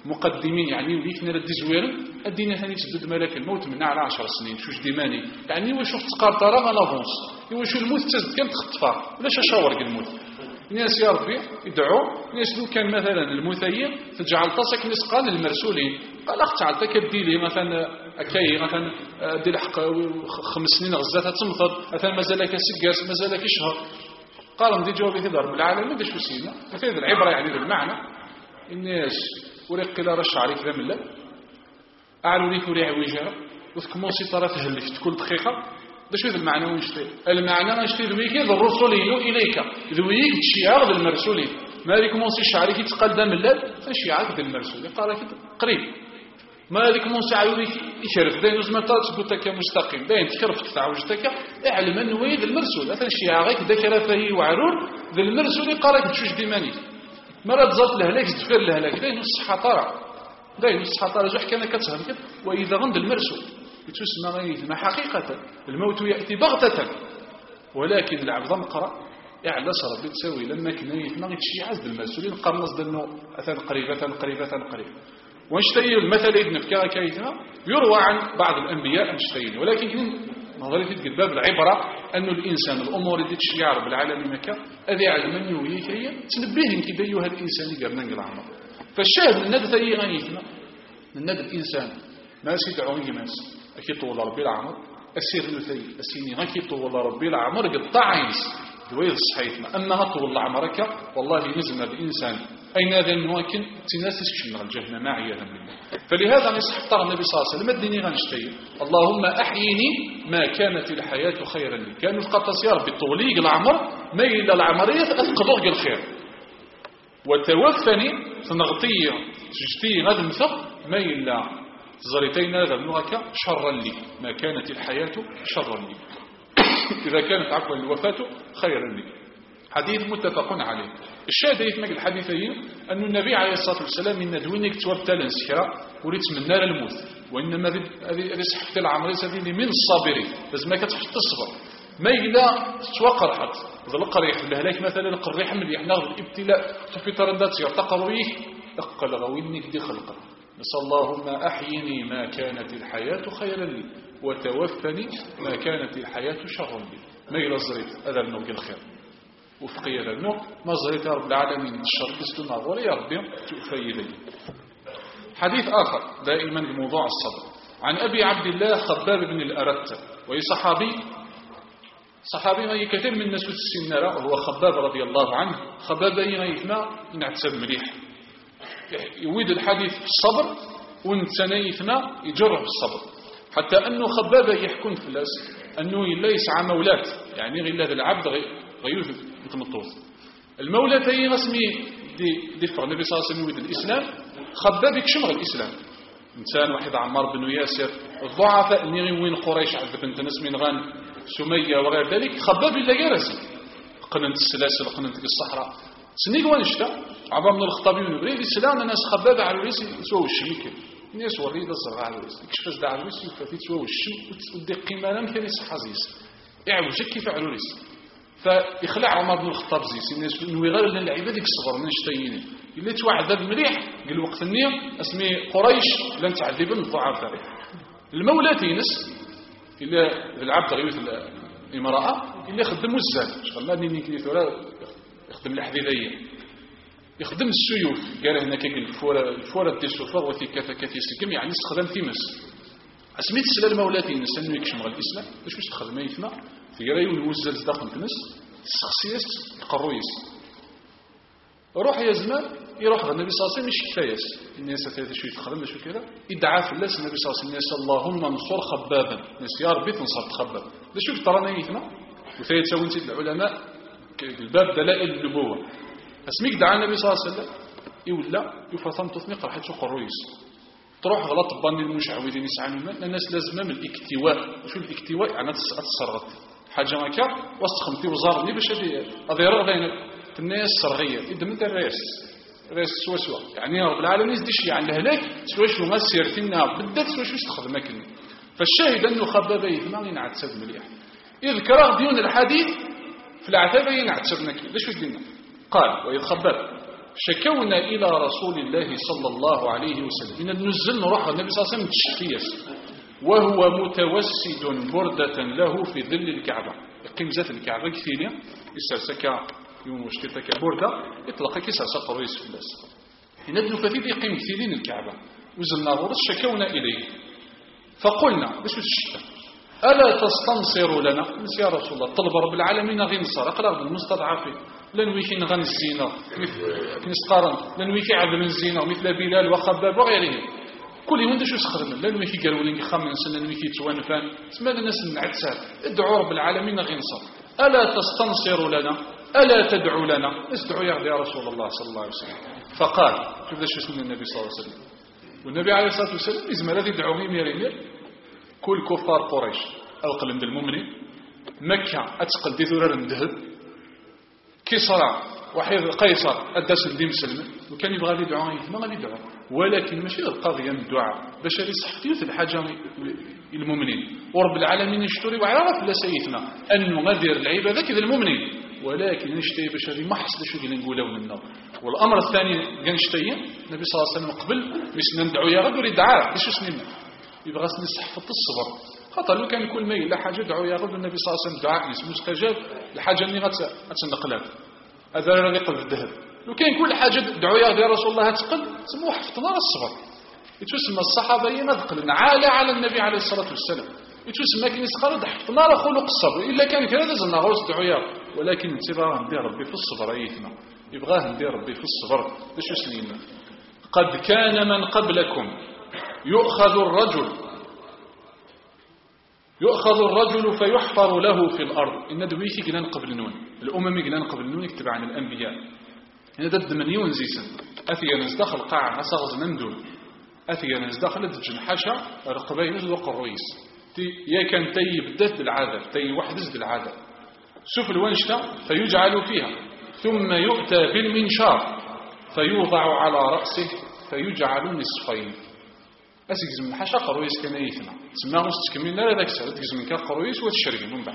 مقدمين يعني وليك نردي زوير الدين ثاني تسدد ملك الموت من على 10 سنين شوش ديماني يعني واش تقار ترى ما لافونس واش الموت تزد كان تخطفها ولاش شاور الموت الناس يا ربي يدعوا الناس لو كان مثلا المثير تجعل طاسك ناس قال المرسولين قال اختعلت كدي لي مثلا اكاي مثلا دي الحق 5 سنين غزاتها تمطر مثلا مازالك سكاس مازالك شهر قال دي جوابي تدار بالعالم داش وسينا مثلا العبره يعني بالمعنى الناس وريق لا رش عليك ذا ملا اعلوا ليك وريع وجهه وتكموسي ترى تهلفت كل دقيقه باش هذا المعنى ونشتي المعنى نشتي ذويك الرسل اليك ذويك الشيعة المرسولين ما لك موسي شعرك يتقال دم الليل فالشيعة المرسولين قال كده قريب ما لك موسي عيونك يشرف دين وزما تثبتك مستقيم دين تخرف تعوجتك اعلم انه ويد المرسول مثلا الشيعة غيك ذكر فهي وعرور ذا المرسول قال تشوش ديماني مرة تزات لهلاك تفكر لهلاك دين الصحة طارع دين الصحة طارع زوح كان كتسهل كده وإذا غند المرسول تسمى غيثنا حقيقة الموت يأتي بغتة ولكن العبد مقرأ يعني ربي تسوي لما كنا يثنا غيتشي عزد المسؤولين قرنص دنو أثان قريبة وانشتين المثل ابن فكاة كيثنا يروى عن بعض الأنبياء انشتين ولكن نظري في باب العبرة أن الإنسان الأمور اللي تشيع رب العالمين مكا أذي على من يويك هي تنبيهن كده أيها الإنسان يقرنا العمر فالشاهد من ندى أي غيثنا من ندى الإنسان ما سيدعوني ماس أكيد طول ربي العمر السير نثي السيني أكيد طول ربي العمر قطع عينس دويد الصحيحنا أما طول العمرك والله نزم الإنسان أين هذا المواكن تناسس شمال الجهنة معي هذا منه فلهذا نصح النبي صلى الله عليه وسلم الديني غنشتي اللهم أحيني ما كانت الحياة خيرا لي كانوا القطس يا ربي طوليق العمر ميل العمرية أثقضوك الخير وتوفني تنغطي تجتي غد مثق ميل زريتين هذا النغك شرا لي ما كانت الحياة شرا لي إذا كانت عفوا الوفاة خيرا لي حديث متفق عليه الشاهد يتمك الحديثين أن النبي عليه الصلاة والسلام إن دوينك توبتال انسكرا وريت من نار الموت وإنما هذه صحفة العمرية هذه من الصابرين لازم ما كتحط الصبر ما إذا توقر حد إذا القريح لهلاك مثلا القريح من يحنغ الابتلاء في تردات يرتقى رويه اقل غوينك دي خلقه نسأل اللهم أحيني ما كانت الحياة خيرا لي وتوفني ما كانت الحياة شرا لي ما إلى الزريت هذا النوع الخير وفقي هذا النوع ما زريت رب العالمين الشر كستنا ولا يا ربي تؤفي لي حديث آخر دائما بموضوع الصبر عن أبي عبد الله خباب بن الأرت وهي صحابي ما كثير من الناس السنة وهو خباب رضي الله عنه خباب يثنى نعتسب مليح يويد الحديث في الصبر ونتنايثنا يجرب الصبر حتى أنه خبابة يحكون في الناس أنه ليس عن مولات يعني غير هذا العبد غيوث متمطوط المولات هي رسمي دي فرق النبي صلى الله عليه وسلم يويد الإسلام خباب يكشمغ الإسلام إنسان واحد عمار بن ياسر الضعفاء اللي وين قريش عذب انت ناس من غان سمية وغير ذلك خباب إلا جرسي قننت السلاسل قننت الصحراء سنيق وانشتا عبا من الخطابي من بريد السلام الناس خبابة على الويس يسووا الشيك الناس وريد الزرع على الويس يكشفز دا على الويس يفتي يسووا الشيك ودي قيمة لم كان يسحزيس يعوجك كيف على الويس فيخلع عمر بن الخطاب زيس الناس انه يغير لنا العباد يكصبر من نشتيين اللي توعذب مليح قال وقت النية اسمي قريش لن تعذبن الضعفاء المولات ينس إلا العبد غيوث الامرأة اللي يخدم الزاد شغل ما ديني كيف يخدم الحديدية يخدم السيوف قال هناك الفورة دي السفر وثي كثي سكم يعني استخدام تيمس اسميت السلال المولاتي ينس انه يكشمغ الاسلام باش تخدم يثنى في غير يوزل داخل تنس الشخصيات القرويس روح يا زمان يروح النبي صلى الله عليه وسلم مش كفايس الناس ثلاثه شويه تخدم باش كذا يدعى في الناس النبي صلى الله عليه وسلم اللهم انصر خبابا ناس يا ربي تنصر خباب ده شوف ترانا يثنى وثلاثه سويت العلماء الباب دلائل النبوه اسميك دعا النبي صلى الله عليه وسلم يولى يفرطم تثنيق راح تشوق الرئيس تروح غلط باني المشعوذين يسعون الناس لازم من الاكتواء شو الاكتواء يعني تصرغت حاجه هكا واستخمتي وزارني باش هذا يرى بين الناس صرغيه اذا من الراس سوا يعني رب العالمين يزدش يعني لهلاك سوا ما سيرتنا بدات سوا تستخدمك فالشاهد انه خبابه ما ينعتسب مليح يذكر ديون الحديث في العتبه ينعتسبنك ليش قلنا قال وإذ خباب شكونا إلى رسول الله صلى الله عليه وسلم إن نزل نروح النبي صلى الله عليه وسلم تشفيس وهو متوسد بردة له في ظل الكعبة يقيم ذات الكعبة كثيرا يسرسك يوم وشتتك بردة يطلق كسرسك قرويس في الناس إن ابن فتيد يقيم كثيرين الكعبة وزلنا غرس شكونا إليه فقلنا باش الشتاء ألا تستنصر لنا يا رسول الله طلب رب العالمين غنصر أقرب المستضعفين لنويكي نغني الزينة كنسقارن لنويكي عدل الزينة مثل بلال وخباب وغيرهم كل يوم شو سخرنا لنويكي قالوا لي خمس لنويكي توانفان سمعنا الناس النعتسات ادعوا رب العالمين غنصر ألا تستنصر لنا ألا تدعو لنا استدعوا يا رسول الله صلى الله عليه وسلم فقال شوف ذا شو اسمه النبي صلى الله عليه وسلم والنبي عليه الصلاة والسلام إزما الذي دعوه يمير كل كفار قريش ألقل من المؤمنين مكة أتقل دي ذرار الذهب كسرى وحيد قيصر أداس الدين مسلم وكان يبغى يدعو ما غادي يدعو ولكن ماشي القضية من الدعاء باش يصح فيه الحاجة المؤمنين ورب العالمين يشتري وعرف لا سيثنا أنه غادير العبادة كذا المؤمنين ولكن نشتي باش هذه ما حصل شو اللي نقولوا لنا والأمر الثاني كان نشتي النبي صلى الله عليه وسلم قبل باش ندعو يا غد يريد دعاء باش سنين يبغى نصحفط الصبر خاطر لو كان كل ما لا حاجه دعوا يا رب النبي صلى الله عليه وسلم دعاء مستجاب الحاجه اللي غتنقلها هذا راه يقل الذهب لو كان كل حاجه دعوا يا رسول الله تقل سموه حفظنا الصبر يتسمى الصحابه ينقلنا على النبي عليه الصلاه والسلام يتسمى كني سقرد حفظنا خلق الصبر الا كان كذا زلنا غوص دعوا يا ولكن انتباه ندير ربي في الصبر ايتنا يبغاه ندير ربي في الصبر باش يسلمنا قد كان من قبلكم يؤخذ الرجل فيحفر له في الأرض إن دويكي قلان قبل نون الأمم قلان قبل نون يكتب عن الأنبياء إن دد من يون زيسن أثي نزدخل قاع أصغز نمدون أثي نزدخل دجن حشا رقبي نزدق الرئيس يا كان تي بدت بالعادة تي وحدز بالعادة شوف الونشة فيجعل فيها ثم يؤتى بالمنشار فيوضع على رأسه فيجعل نصفين أسجز من حشا قرويس كان يثنى تسمى مستكملين لا ذاك سهل تجز من كان قرويس وتشري من بعد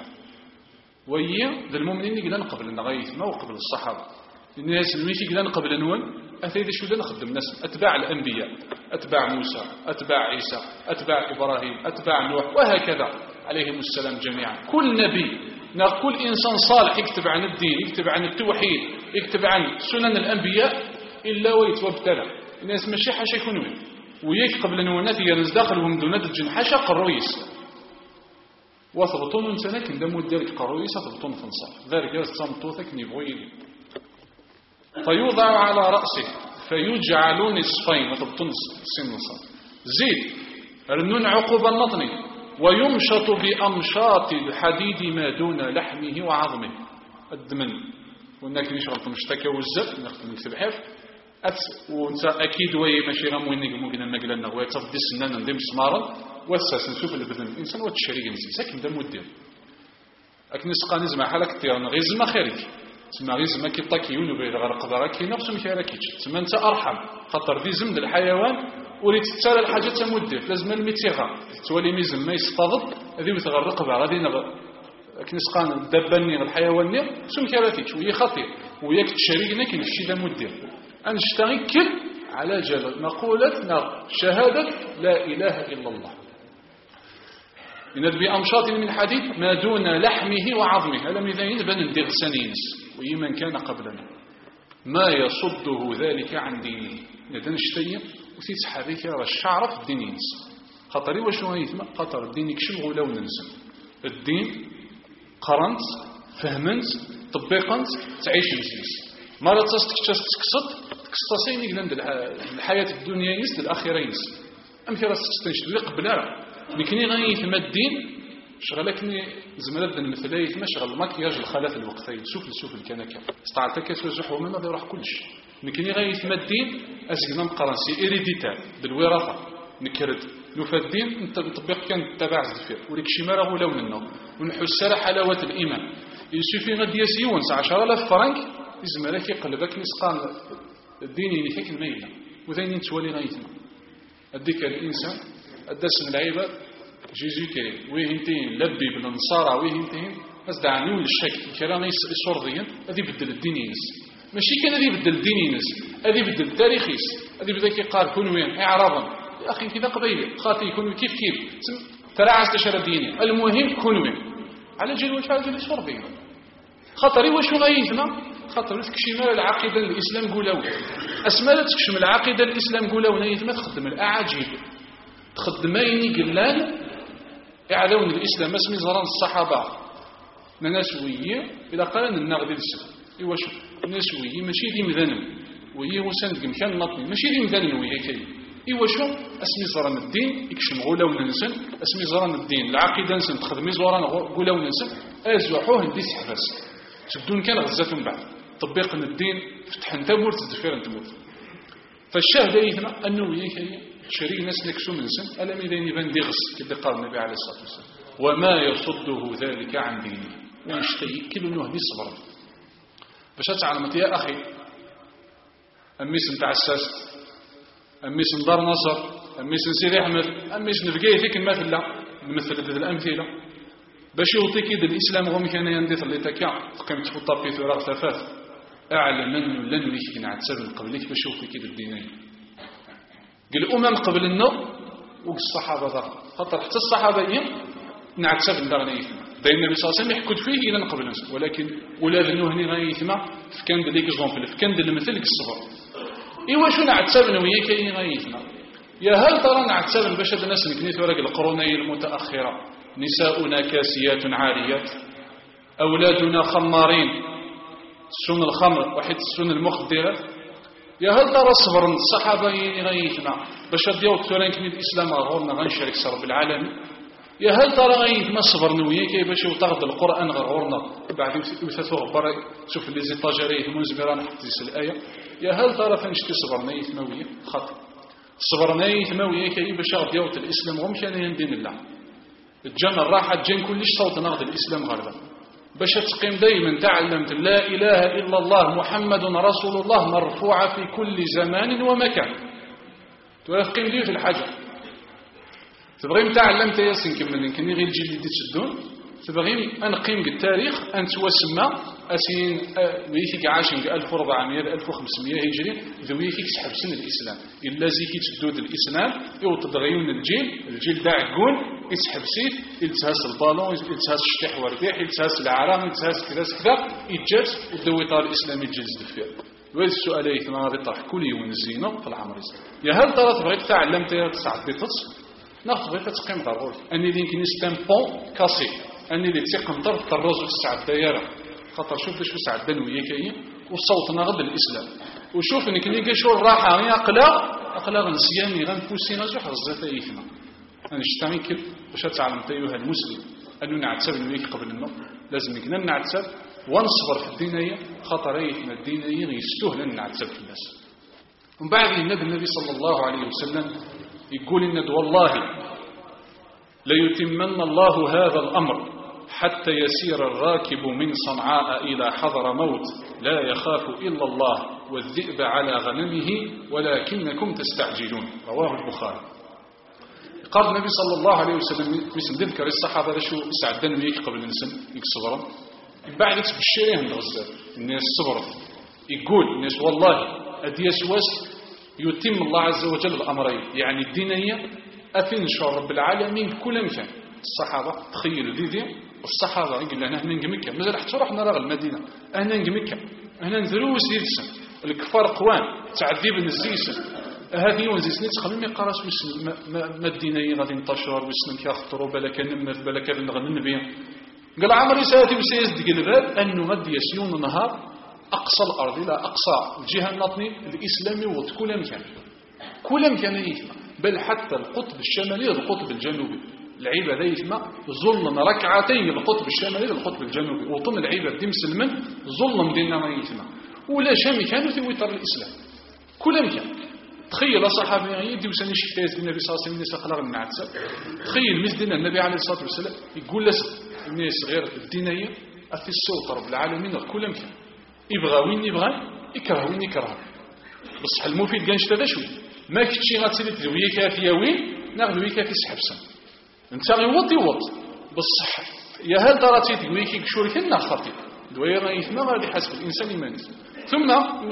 وهي ذا المؤمنين يقلان قبل النغايث ما وقبل الصحابة الناس الميكي يقلان قبل نون أثيد شو ذا نخدم ناس أتباع الأنبياء أتباع موسى أتباع عيسى أتباع إبراهيم أتباع نوح وهكذا عليهم السلام جميعا كل نبي كل إنسان صالح يكتب عن الدين يكتب عن التوحيد يكتب عن سنن الأنبياء إلا ويتوبتلى الناس ماشي حاشا يكونوا وياك قبل نونات ينزداخل ومدونات الجنحاشة قرويس وثبطون انسانك اندموا الدارك قرويس ثبطون فنصف ذلك يستمطوثك نبغي فيوضع على رأسه فيجعل نصفين وثبطون السن زيد رنون عقوب النطن ويمشط بأمشاط الحديد ما دون لحمه وعظمه الدمن وإنك نشغل تمشتكى والزب نختم السبحير وانت اكيد وي ماشي غير وين ممكن نقلنا هو تفضي السنان ندير مسمارا واساس نشوف البدن الانسان والتشريق نزي ساكن دم ودير اكن نسقى نزمع حالك الطيران غير زما خارج تسمى غير زما كي طاكيون وبيد غرق دارك كي نفس مشاركيت تسمى انت ارحم خاطر دي زمد الحيوان وليت تتسالى الحاجه تمدير لازم الميتيغا تولي ميزم ما يصطاد هذه وتغرق بها غادي كنسقى الدباني الحيوان نير سم كراتيت وهي خطير وياك تشريقنا كي نشي دا مدير أنشتغل كل على جل مقولتنا شهادة لا إله إلا الله إن بأمشاط من حديد ما دون لحمه وعظمه هذا ميزانين بن الدغسانينس ويمن كان قبلنا ما يصده ذلك عن دينه إذا نشتي وتتحرك الشعر في الدينينس خطري وشو يثم خطر الدين يكشف غلو ننسى الدين قرنت فهمنت طبقنت تعيش نسيس ما لا تقصد تقصصين يقلند الحياة الدنيا ينس للآخرة ينس أم كي راس تستنشد لي قبلها نكني غني ثم الدين شغلكني زمرد المثلية ثم شغل الماكياج الخلاف الوقتين شوف الكنكة استعلتك يسوزح ومن هذا يروح كلش نكني غني ثم الدين أسقنا مقرنسي إريديتال بالوراثة نكرد نوفى الدين نطبق كان تبع الزفير ولك شي ما راهو لون النوم ونحس حلاوة الإيمان يسوفي غادي يسيون 10,000 فرنك إزمالك يقلبك نسقان الدين ينفك الميلة وذين تولي غايتنا أديك الإنسان أدسن العباد جيزي كريم ويهنتين لبي بالنصارى ويهنتين أزدعني للشك كلام يصور ذين هذه بدل الدين ينس ماشي كان هذه يبدل الدين ينس، هذه يبدل التاريخ يس، هذه يبدا كيقال كون وين اعرابا يا اخي كذا قبيله خاطي يكون كيف ترى عايز تشرب ديني، المهم كون وين على جال واش على جال شربين خاطر واش غايثنا خاطر تكشي العقيده الاسلام قولاو اسما لا تكشم العقيده الاسلام قولاو نيثما تخدم الاعاجيب تخدم ايني قلال اعلون الاسلام اسمي زران الصحابه ناسويه الى قال النغد السلام ايوا شوف ناسويه ماشي دي مذنب وهي وسند كمكان نطني ماشي دي مذنب وهي كاين ايوا شوف اسمي زران الدين يكشم غولاو ننسن اسمي زران الدين العقيده نسن تخدمي زران غولاو ننسن ازوحوه ندي سحبس تبدون كان غزاتهم بعد تطبيق الدين فتح انت مورت تدفير انت مورت فالشاهد ايثنا انه هي شري ناس نكسو من سن الم اذا يبان دي غس كما قال النبي عليه الصلاه والسلام وما يصده ذلك عن دينه ويشتهي كل انه هدي صبر باش تعلمت يا اخي اميس نتاع الساس اميس دار نصر اميس سيدي احمد اميس نفقيه فيك المثل نمثل هذه الامثله باش يعطيك يد الاسلام غوم كان يندث اللي تكا كم تفوت في ثراء ثفاث اعلم انه لن يريك نعت سبب قبلك باش يعطيك يد الدينين قال الامم قبل النو والصحابه ذا خاطر حتى الصحابه نعت سبب دغنيث داي النبي صلى الله عليه وسلم يحكد فيه الى قبل الناس ولكن ولاد النهني غايثما فكان ديك زومبل فكان ديال مثلك الصغر ايوا شو نعت سبب وهي كاين غايثما يا هل ترى نعت سبب باش هاد الناس نكنيت وراك القرونيه المتاخره نساؤنا كاسيات عاريات أولادنا خمارين سن الخمر وحيد سن المخدرات يا هل ترى صبر الصحابة غايتنا باش ديوك تورين كميد الإسلام غورنا غنشارك رب العالمين يا هل ترى غايتنا صبر نوية كي باش يتغض القرآن غورنا بعد يثاثو غبر شوف اللي زي طاجريه منزمران حتى الآية يا هل ترى فنشتي صبر نيث موية خطر صبر نيث موية كي باش ديوك الإسلام غم كان يندين الله الجنة الراحة جن كلش صوت نغض الإسلام غربا باش تقيم دايما تعلمت لا إله إلا الله محمد رسول الله مرفوعة في كل زمان ومكان تقيم لي في الحاجة تبغي تعلمت ياسين كمل يمكن غير الجيل اللي تشدون تبغي أنقيم التاريخ أن توسمى أسين ويثيك عاشن 1400 1500 هجري ذويثيك سحب سن الإسلام إلا زيكي تدود الإسلام يوتضغيون الجيل داع يقول يتسحب سيف يلتهاس البالون يلتهاس الشتح ورديح يلتهاس العرام يلتهاس كذا يتجاز ودوي طار الإسلامي الجلز دفير وهذا السؤال يثنى غادي طرح كل يوم الزينة في العمر يا هل ترى تبغي تعلمت تسعد بيطس ناخذ بغيت تقيم ضروري اني اللي يمكن يستمبون كاسي اني اللي تقيم طرف الرز في الساعه الدايره خاطر شوف باش ساعه دنويه كاين والصوت ناخذ الاسلام وشوف انك اللي شو الراحه غير اقلا نسياني غنفوسينا زو حزه ايثنا انا اشتامي كيف باش تعلم ايها المسلم انه نعتسب الويك قبل النوم لازم كنا نعتسب ونصبر في الدينيه خاطر ايثنا الدينيه يستهل نعتسب في الناس ومن بعد النبي صلى الله عليه وسلم يقول إن والله ليتمن الله هذا الأمر حتى يسير الراكب من صنعاء إلى حضر موت لا يخاف إلا الله والذئب على غنمه ولكنكم تستعجلون رواه البخاري قال النبي صلى الله عليه وسلم مثل ذكر الصحابة شو سعدان ويك قبل نسن يكسبرا بعد بالشيء الناس صبرت يقول الناس والله أديس وست يتم الله عز وجل الأمرين يعني الدينية أتنشر رب العالمين كل مكان الصحابة تخيلوا ذي الصحابة يقول لنا هنا نجمكة مازال حتى رحنا رغل المدينة هنا نجمكة هنا نذروس يلسن الكفار قوان تعذيب النسيسن هذه يونزيسني تخلي ما يقراش ما الدينية غادي انتشر ويسن كيخطروا بلا كان نمث بلا كان نغنى النبي قال عمري ساتي وسيزد قلبات أنه غادي يسيون نهار أقصى الأرض إلى أقصى الجهة النطني الإسلامي وط كل مكان يثمى بل حتى القطب الشمالي والقطب الجنوبي العيبة ذي يثمى ظلم ركعتين القطب الشمالي والقطب الجنوبي وطن العيبة دي مسلمن ظلم ديننا ما يثمى ولا شامي كانوا ثويتر الإسلام كل مكان تخيل صحابي يدي وسني شكاية النبي صلى الله عليه وسلم الناس خلق النعتسة تخيل مثل النبي عليه الصلاة والسلام يقول لس الناس غير الدينية أثي السلطة رب العالمين كل مكان يبغى وين يبغى يكره وين يكره بصح المفيد كان شتا شوي ما كتشي غاتسالي تدويه كافيه وين ناخذ كافي سحبسن انت غيوط بصح يا هل ترى تدويه كي شورك لنا خطيب دوية غايثنا غادي حسب الإنسان إيمانيس. ثم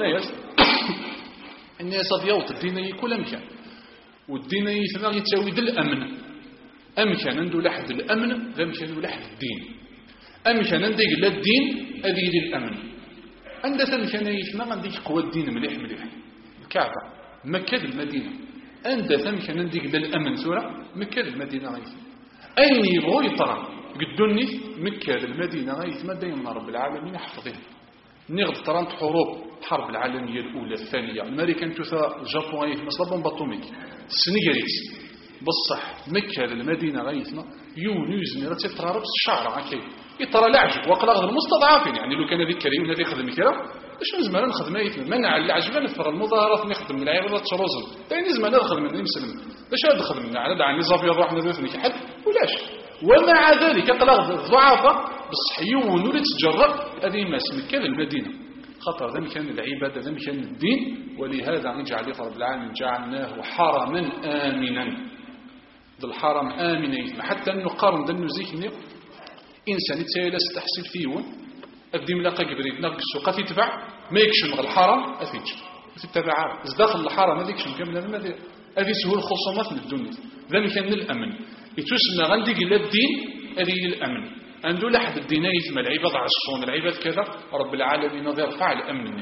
الناس ضيوط الدينية كل مكان، والدينية ثم يتساوي الأمن. أمكن ندو لحد الأمن ذا مكان لحد الدين. أمكن نديك لا الدين هذه للأمن. عند ثمكن يثنى عندك قوى الدين مليح الكعبة مكة المدينة. عند ثمكن نديك للأمن سورة مكة المدينة غيث أين يبغوا يطرى قدوني مكة المدينة غيث ما دايما رب العالمين حفظين. نغض طرانت حرب العالمية الأولى الثانية الأمريكان توثى الجابون غيث مصلبهم بطوميك السنغاليس بصح مكة المدينة غيثنا يونيوز نرى تترارب الشعر عكي يترى العجب وقلاغ المستضعفين. يعني لو كان ذيك كريم الذي يخدم كرا باش نزمان نخدم ايثنا منع العجب نثر المظاهرات نخدم العيبات تروزن ثاني نزمان نخدم من نسلم باش هذا خدمنا على دعني زافيا روح ندوثني حد ولاش. ومع ذلك قلاغ الضعفاء بصح يون ولا تجرب هذه ما مكة المدينة خطر ذا كان العبادة ذا كان الدين. ولهذا نجعل رب العالمين جعلناه حرما آمنا. ذا الحرم آمنا حتى نقارن ذا النزيك إنسان يتسايل استحسب فيون أبدي ملاقا قبريد نرق السوق تتبع ما يكشم الحرم أفيج تتبع داخل الحرم هذيك شم كامل هذه سهول خصومات من الدنيا. ذا كان الأمن يتسمى غندي إلى الدين هذه للأمن. عنده لحد الدين يسمى العباد عصون العباد كذا رب العالمين يرفع الأمن.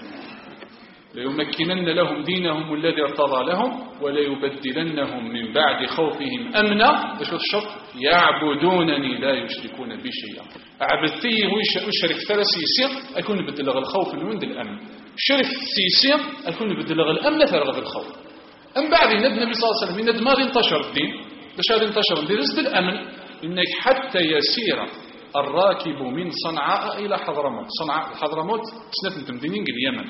ليمكنن لهم دينهم الذي ارتضى لهم وليبدلنهم من بعد خوفهم أمنا. شوف الشرط يعبدونني لا يشركون بي شيئا. عبدتي وشرك ثلاثي يصير أكون بدلغ الخوف من وند الأمن. شرك يصير أكون بدلغ الأمن فرغ الخوف. أم بعد النبي صلى الله عليه وسلم إن ما انتشر الدين باش هذا انتشر الدين رزق الأمن إنك حتى يسير الراكب من صنعاء إلى حضرموت. صنعاء حضرموت سنة تمدينين اليمن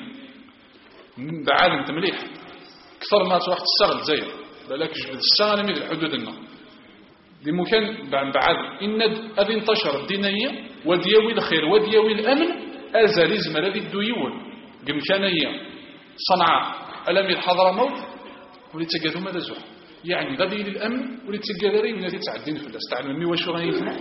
بعد انت مليح اكثر ما تروح تستغل زي بالك جبد السنه من الحدود النار دي مكان بعد ان هذه انتشر الدينيه ودياوي الخير ودياوي الامن ازاليزم الذي الديون قمكانيه صنعاء الم الحضرموت ولتجدوا ماذا زوح يعني غادي للامن ولتجدري من التي تعدين في الاستعمال مي واش غادي يسمع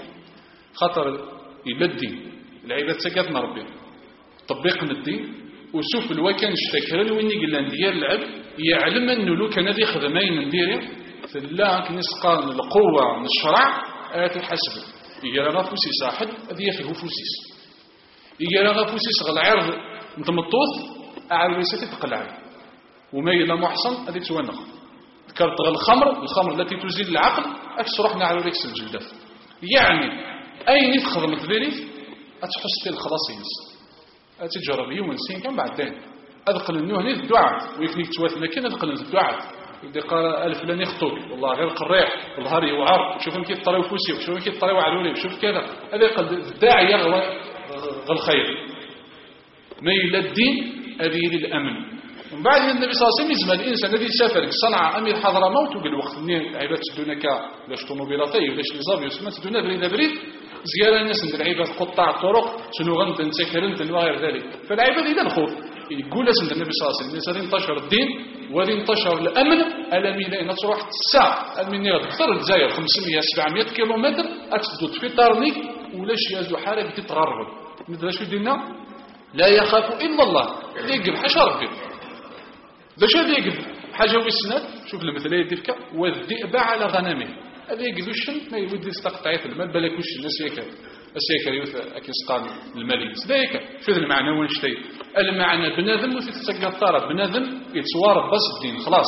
خطر يبدي العباد تجدنا ربي تطبيق الدين وشوف الوكان اشتكرن وين يقول ندير العبد يعلم انه لو كان هذه خدمين ندير فلا كنسقان القوه من الشرع تحسب يقرا فوسي صاحب هذه فيه فوسيس يقرا فوسيس العرض متمطوط عروسه تقلع وما الى محصن هذه تونخ ذكرت الخمر التي تزيل العقل اكس رحنا على ريكس الجلدات. يعني اين تخدم تديريت اتحس الخلاصيس تجرب يوم سين كان بعدين ادخل النوه الدعاء ويكنيك تواتنا كان ادخل الدعاء يدي قال الف لن يخطب والله غير قريح والظهر يوعر شوف كيف طريو فوسي وشوف كيف طريو علولي وشوف كذا هذا قال الداعي الخير ما الى الدين هذه للامن. ومن بعد النبي صلى الله عليه وسلم يزم الانسان الذي سافر صنع امير حضرموت وقال وقت النيل عباد تدونك لاش طوموبيلاتي ولاش لي زافيو سمات تدونا بريد زيارة الناس عند العباد قطاع الطرق شنو غنتن سكرنتن وغير ذلك. فالعباد إلى الخوف يقول اسم النبي صلى الله عليه وسلم الناس انتشر الدين وذي انتشر الأمن ألمي لأن تروح الساعة المني أكثر الجزائر 500-700 كيلومتر أتسدد في طارنيك ولاش يازو حالة تتغرب مثل شو دينا لا يخاف إلا الله يقب حاجة ربي ذا شو يقب حاجة ويسنات شوف المثلية ديفكا والذئب على غنمه هذا يقدر الشن ما يودي يستقطع في المال بالك وش الناس ياكل يوث اكيسقان الماليس ذاك في المعنى وين شتي المعنى بنادم وتتسقى الطرف بنادم يتصوار بس الدين خلاص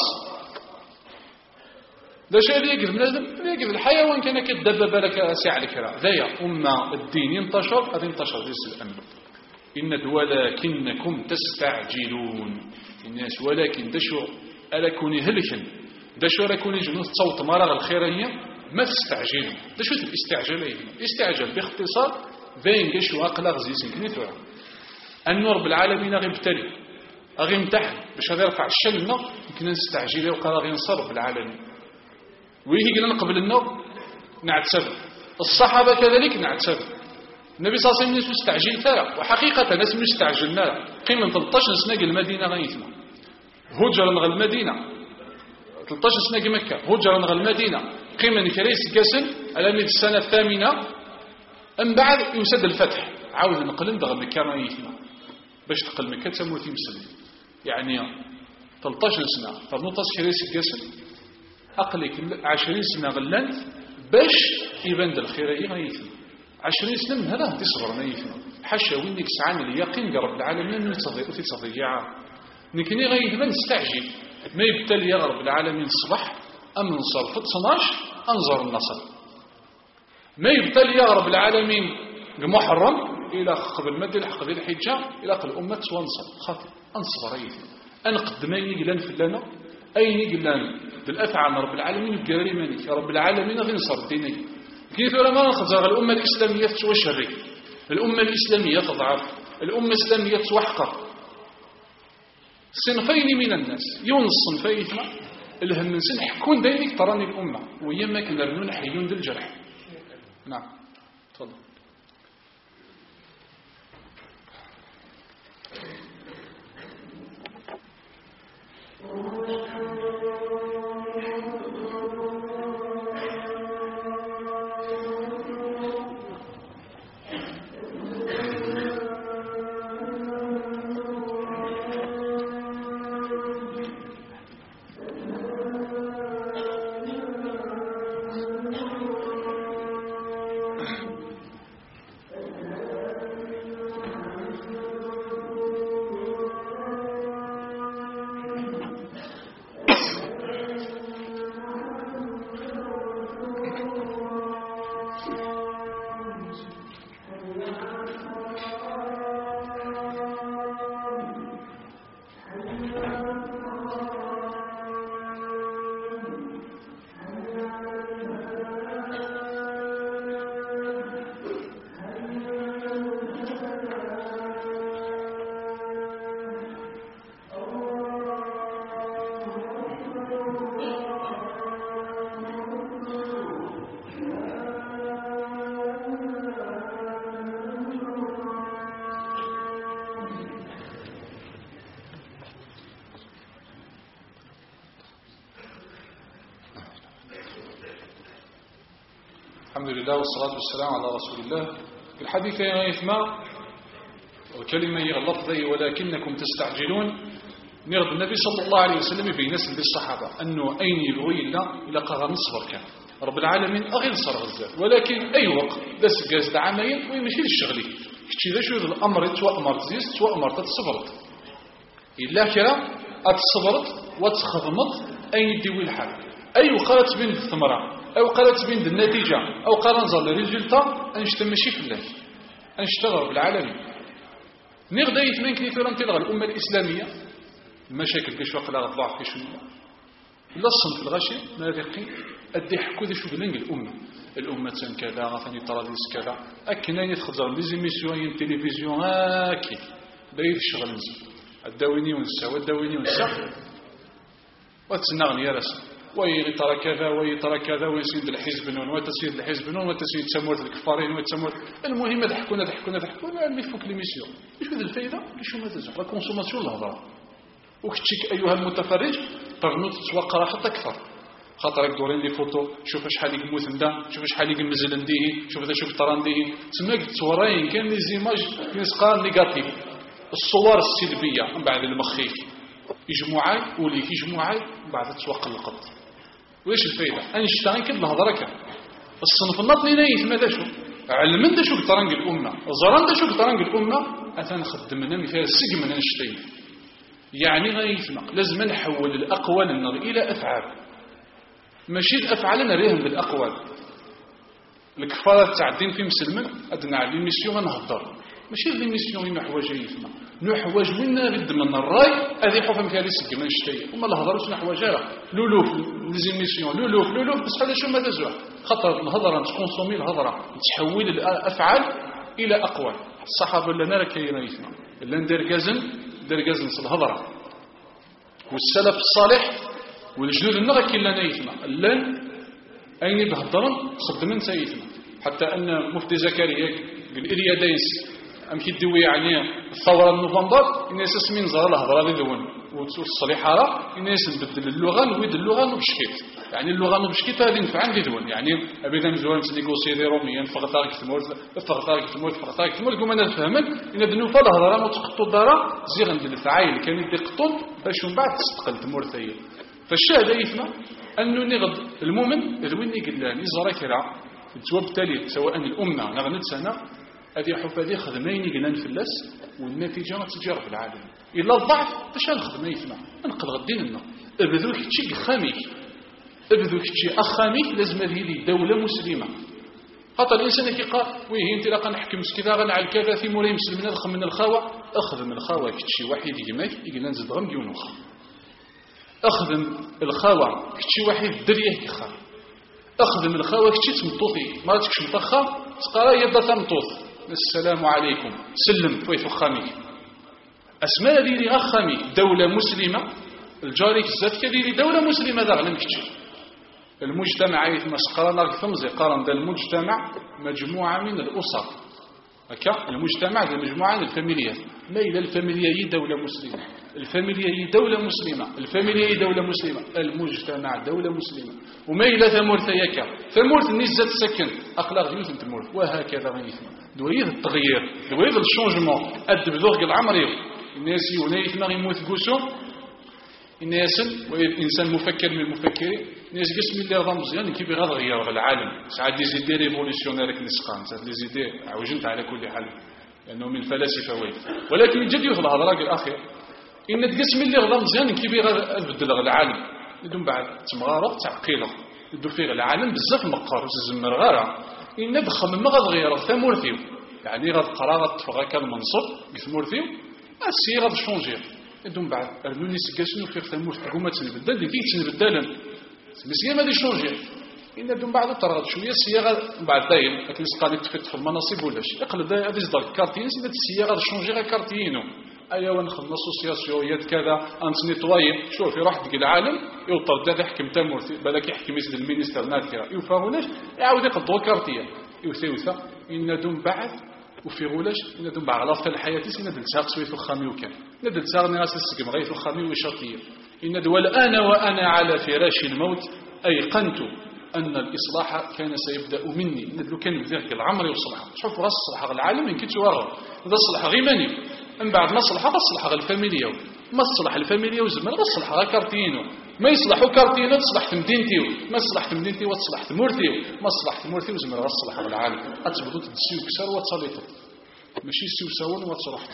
ذا شيء يقدر بنادم يقدر الحيوان كان كيدبب بالك ساعه الكرا ذايا اما الدين ينتشر هذا ينتشر رزق الامن ان ولكنكم تستعجلون الناس ولكن دشو الاكوني هلكن دشو راكوني جنود تصوت مرض الخيريه ما تستعجل دشو الاستعجال استعجل باختصار بين كشو اقلق زيسن كنيتوا ان رب العالمين غير يبتلي غير يمتحن باش هذا يرفع الشلنا يمكن نستعجل وقال غير ينصر رب العالمين ويجي قلنا قبل النوم نعتسب الصحابه كذلك نعتسب النبي صلى الله عليه وسلم مستعجل ترى وحقيقه ناس مستعجلنا قيمه 13 سنه المدينه غيثنا هجر من المدينه 13 سنة مكة هجرا غير المدينة قيمة كريس كسن على ميد السنة الثامنة أم بعد يسد الفتح عاود نقلن دغ مكة رايتنا باش تقل مكة تموتي مسلم يعني 13 سنة 13 شريس الجسد أقلك 20 سنة غلانت باش يبان الخير رايتنا 20 سنة من هذا تصبر رايتنا حاشا وينك سعان اليقين رب العالمين تضيع نكني غيثنا نستعجل ما يبتل يا رب العالمين الصبح أم نصر في 12 أنظر النصر ما يبتل يا رب العالمين محرم إلى قبل مد الحق ذي الحجة إلى قبل الأمة وانصر خاطر أنصر ريث أنا قدميني قلان فلانا أيني قلان بالأفعى رب العالمين يبقى ماني يا رب العالمين غير نصر ديني كيف ما نخزر الأمة الإسلامية توشري الأمة الإسلامية تضعف الأمة الإسلامية توحقر صنفين من الناس يون الصنفين الهم من سن حكون دايمك تراني الأمة ويما كنا رنون حيون ذي الجرح نعم تفضل الحمد لله والصلاة والسلام على رسول الله. الحديث يثمى وكلمة يغلط ذي ولكنكم تستعجلون. نرد النبي صلى الله عليه وسلم في نسل بالصحابة أنه أين يبغي إلا قغر نصبر كان رب العالمين أغير صار غزال، ولكن أي وقت دس جاز عامين ويمشي الشغلي كتشي ذا شو الأمر توأمر تزيز توأمر تتصبرت إلا كلا أتصبرت وتخدمت أين يدوي الحال أي قالت بين الثمرة أو قالت بين النتيجة أو قال نظل الريزلتا أنشتمشي في الله أنشتغل بالعالمين نغدا يثمن كثيرا تلغى الأمة الإسلامية المشاكل كيش وقلا الضعف كيش لا الصنف الغشي ما ذقي أدي حكو ذي شو قلنق الأمة كذا غثاني طراليس كذا أكنا يتخذر لزيميسيون التلفزيون أكيد بعيد الشغل نزل الداويني ونسا والداويني ونسا وتسنغني يا رسل ويترى كذا ويترى كذا ويسيد الحزب نون وتسيد الحزب نون وتسيد تسموت الكفارين وتسموت المهم ضحكونا اللي فوق ليميسيون ايش هذه الفائده شو ما تزعل لا كونسوماسيون الهضره وكتشيك ايها المتفرج تغنط تتوقع حتى اكثر خاطرك دورين لي فوتو شوف شحال يموت ندا شوف شحال يمزل نديه شوف هذا شوف ترى نديه تسمى تصورين كان لي زيماج كيسقى نيجاتيف الصور السلبيه من بعد المخيف يجمعاي وليك يجمعاي بعد تسوق القط وإيش الفائدة أنشتاين كد الهضرة كان الصنف النطلي نايث ماذا شو علمن دا شو ترنج الأمة زران دا شو ترنج الأمة أثان خدمنا مثال السجم من أنشتاين يعني غايثنا لازم نحول الأقوال النظر إلى أفعال ماشي الأفعال نريهم بالأقوال الكفارة تعدين في مسلمين أدنى على الميسيون نهضر ماشي الميسيون نحوج يثنا نحوج منا غد من الراي هذه حفا مثالي سجم من الشتاية وما الهضر نحوجها لولوف لزيميسيون لولوف بس هذا شو ما تزوع خطر الهضرة تكونسومي الهضرة تحول الأفعال إلى أقوال الصحابة اللي نرى كينا يثنا اللي ندير قازن الهضرة والسلف الصالح والجدود النغا كينا يثنا اللي أين بهضرن خدمن سيثنا حتى أن مفتي زكريا الإرياديس أمكي الدوي يعني الثورة النوفمبر الناس اسمين زار الهضرة لذون والصليحة الناس نبدل اللغة نويد اللغة وبشكيت يعني اللغة نبشكي تالي نفع عندي دول يعني أبدا مزوان تنيغوسي دي روميا فغطارك تمورت كما أنا نفهمك إن دنو فالله هضرة متقطو الدارة زي غندير الفعايل كان يدي قطون باش من بعد تستقل تمورتية فالشاهد يفهم أنه نغض المؤمن ذويني قلنا نزرى كرا بالتالي سواء الأمة نغنت سنة هذه حفاظي خدمين قلنا نفلس والنتيجة تجرب في العالم إلا الضعف باش نخدم يفهم نقل غدين لنا ابذوك تشي خاميك ابذوك تشي أخاميك لازم هذه دولة مسلمة خاطر الإنسان كي قال ويه انت لا نحكم كذا غنعل كذا في مولاي مسلمين نخم من الخاوة أخذ من الخاوة كتشي واحد يجمعك يقول نزيد غم يونوخ أخذ الخاوة كتشي واحد دريه كخا أخذ من الخاوة كتشي تمطوطي ما تكش مطخة تقرا يدا تمطوط السلام عليكم سلم فويت خاميك أسماء ديري غخامي دولة مسلمة الجاري كزات كديري دولة مسلمة ذا غلم كتشي المجتمع يتم سقرنا ثمزي قارن ذا المجتمع مجموعة من الأسر هكا المجتمع ذا مجموعة من الفاميليات ما إلى الفاميليا هي دولة مسلمة الفاميليا هي دولة مسلمة الفاميليا هي دولة مسلمة المجتمع دولة مسلمة وما إلى ثمورث يكا ثمورث نزات سكن أخلاق ديوث ثمورث وهكذا غيثم دويد التغيير دويد الشونجمون أدب ذوق العمري الناس يونيثنا يموت قوسو الناس إنسان مفكر من المفكرين الناس قسم اللي رضا مزيان كيف يغاد غير العالم ساعات دي زيدي ريفوليسيونير كنسقان ساعات دي زيدي عوجنت على كل حال لأنه من الفلاسفة وين ولكن من جد يوصل الهضرة الأخير إن تقسم اللي رضا مزيان كيف يغاد أبدل العالم يدوم بعد تمغارة تعقيلة يدو فيه العالم بزاف مقار وزمر غارة إن دخم ما غاد غير ثمورثيو يعني غاد قرارة تفغاك المنصب بثمورثيو السي غاد شونجير يدوم بعد أرنوني سكاسنو في ثمورث تقوم تنبدل دي تنبدل مسكين ما دي شونجير إن دوم بعد ترى شوية السياغة بعد دايم لكن سقالي تفت في المناصب ولا شيء يقل دا هذا يصدر كارتين سيدات السياغة شونجير كارتينو أيوة نخدم اسوسياسيون كذا أنت نيتواي شوف في راح تلقى العالم يوطر دا يحكم تمورثي بالك يحكم يسد المينيستر ناتكرا يوفاغوناش يعاود يقضوا كارتيه يوثا إن دوم بعد وفي غولاش إن دوم بعد غلطة الحياة سينا دلتاق سويت الخامي وكان ندلتاق ناس السقم غيث الخامي وشاطير إن دول وأنا على فراش الموت أيقنت أن الإصلاح كان سيبدأ مني ندلو كان بذلك العمر يصلح شوف راس الصلح العالم إن كنت ورغب هذا الصلح غيماني من بعد ما صلح الصلح الفاميليا ما صلح الفاميليا وزمان ما صلح كارتينو ما يصلحوا كارتينو تصلح تمدينتيو ما صلح تمدينتيو وتصلح تمورتيو ما صلح تمورتيو وزمان راس الصلح العالم أتبدو تدسيو كسر وتصليتو ماشي سيو ساون وتصلحت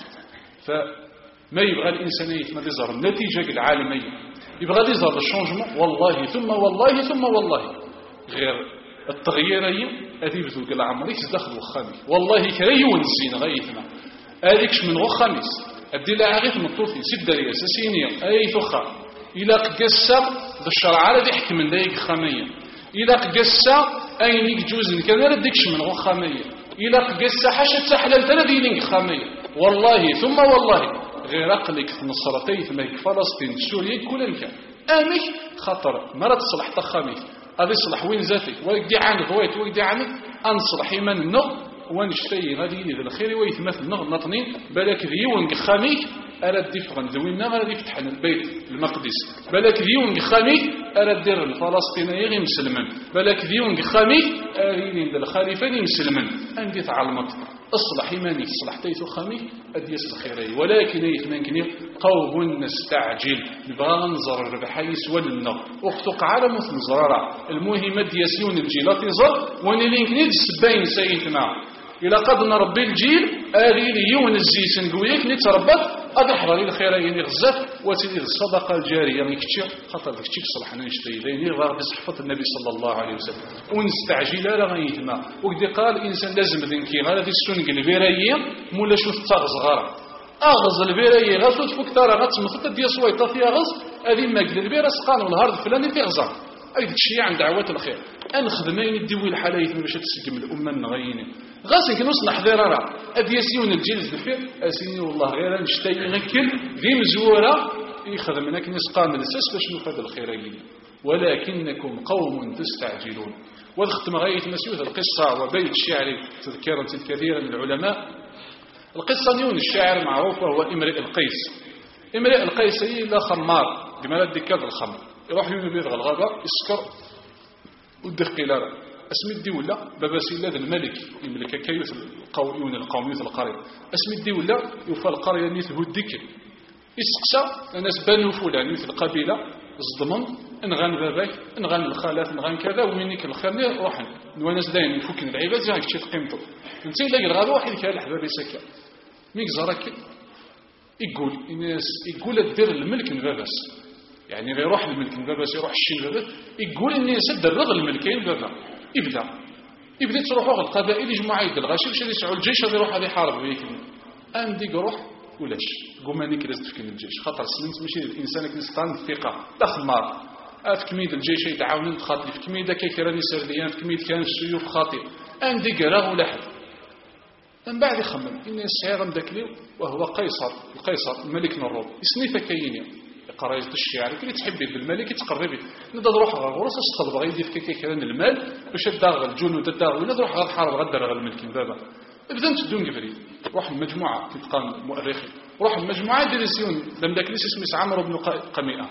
فما يبغى الإنسان ما يظهر النتيجة العالمية يبغى يظهر الشونجمون والله ثم والله ثم والله غير التغيير هذه بذوق العمري تدخل وخامي والله كريون الزين غيثنا هذيكش من وخاميس أبدي لا عارف مطوفي سد دري أساسينية أي ثخا إلى قصة بالشرع على يحكم من ذيك خامية إلى قصة أين يجوز كذا ردكش من وخامية إلى قصة حشت سحلل تلذين خامية والله ثم والله غير أقلك نصرتي ثم فلسطين سوريا كل كان آمك خطر مرض صلح تخاميس هذا يصلح وين ذاتي ويقدي عنك ويقدي عنك أنصلح إيمان النغ ونشتي غادي يلي الخير ويتمثل النغ نطني بالك ذيون خاميك أراد دفغن ذوينا غادي يفتحنا البيت المقدس بالك ذيون خاميك أراد دير الفلسطينيين مسلمين بالك ذيون خاميك أريد الخليفين مسلمين عندي تعلمت اصلح إيمانك صلحتيت خاميك أديس الخيري ولكن يتمكن قوم نستعجل نبغى ننظر الربحيس ولنا اختق عالم نزرارة المهمة دياسيون الجيلات يزر ونلينك السباين سيدنا إلى قد نربي الجيل آلي يون الزيسن قويك نتربط أدحر الخيرين غزات وتدي الصدقة الجارية من كتير خاطر كتير صلحنا نشتري ذيني غير بصحفة النبي صلى الله عليه وسلم ونستعجل لا غيثما وقد قال الإنسان لازم ذنكي غير ذي السنق البيرية مولا شوف تغز غارة أغز البيرية غاسو تفك ترى غتمثل ديال سويطة فيها غز هذه ما قد البيرة سقان والهارد فلاني في غزة أي الشيء عن دعوات الخير أن خدمين الدوي الحلايث باش تسقم الأمة النغيين غاسن كنوصل حضيرة أدياسيون الجلد الفير أسيني والله غير نشتي غكل ذي مزورة يخدمنا كنسقان الأساس باش نفاد الخيرين ولكنكم قوم تستعجلون والختم غاية مسيوث القصة وبيت الشعر تذكرة الكثير من العلماء القصة نيون الشاعر معروف وهو امرئ القيس امرئ القيس هي لا خمار بما لا دكاد الخمر يروح يوم بيضغ الغابة يسكر ودقي لا اسم الدولة بابا سيلاد الملك يملك كيوث القوميون القوميوث القرية اسم الدولة يوفى القرية نيث هو الدكر يسقسى الناس بانوا فلان مثل القبيلة الضمن انغان باباك انغان الخالات انغان كذا ومنك الخير روحن وناس داين يفكن العباد زي هكا تشي قيمته انت الا الغدا واحد كان الحباب يسكر ميك زراك يقول الناس يقول دير الملك نبابس يعني غير يروح الملك نبابس يروح الشين نبابس يقول الناس درغ الملكين بابا يبدا تروحوا القبائل يجمعوا يد الغاشي باش يسعوا الجيش غادي يروح غادي يحارب وياك عندي روح ولاش قوماني كلاس تفكن الجيش خاطر سنت ماشي الانسان كنستان الثقه لا خمار في كميد الجيش يتعاونوا خاطر في كميد كيكراني سرديان في كميد كان السيوف خاطر عندي قرا ولا حد من بعد يخمم ان السعير مداكليو وهو القيصر الملك الروم يسني فكاينيا قرايه الشعر كي تحبي بالملك يتقربي ندا نروح غورس اش تبغي يدير كيكران المال باش داغ الجنود داغ ولا نروح غنحارب غدر الملك بابا بدا نشدون قبري روح المجموعه كيتقان المؤرخين روح المجموعه ديريسيون لم داك ليس اسمه عمرو بن قميئه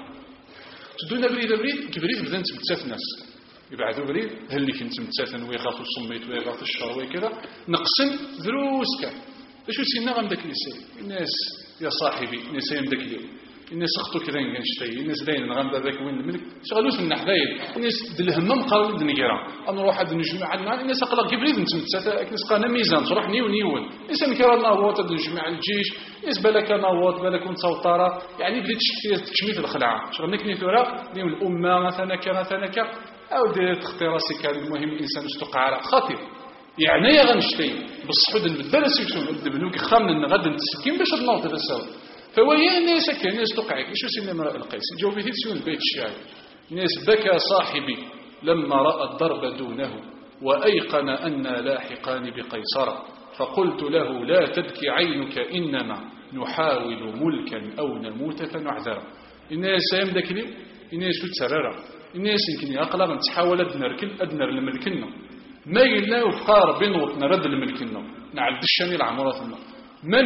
تدونا بريد كبريت بدا نتبتات الناس يبعثوا بريد هل اللي كنت متساثن ويغاثوا الصميت ويغاثوا الشر وكذا نقسم دروس كان شو سينا غام داك ليسي الناس يا صاحبي الناس يم داك اليوم الناس اختو كذا نشتي الناس داين غام باباك وين الملك شغلوش من حدايا الناس الهمم قالوا دنيرا انا نروح هاد نجمع عندنا الناس قال كبريت انت متساثن الناس قانا ميزان تروح نيون الانسان كيرانا هو نجمع الجيش الناس بالك ناوط بالك نتصوطاره يعني بديت تشميت الخلعه شغل نكني ثورة اليوم الامه مثلا كان أو ديت اختراسي كان المهم الإنسان استقع على خاطر يعني يا غنشتي بالصحود البدل سيكسون الدبنوك خامن غدا نتسكين باش نوض هذا السبب فويا الناس كان يستقعك شو سيما امرأ القيس جاوبي تسيون البيت الشعري ناس بكى صاحبي لما رأى الضرب دونه وأيقن أن لاحقان بقيصر فقلت له لا تبكي عينك إنما نحاول ملكا أو نموت فنعذر الناس يمدك لي الناس تسرر الناس يمكن يقلق نتحاول أدنر الملكنا ما قلنا وفقار بنوط نرد الملكنا نعد الشامي العمراتنا ما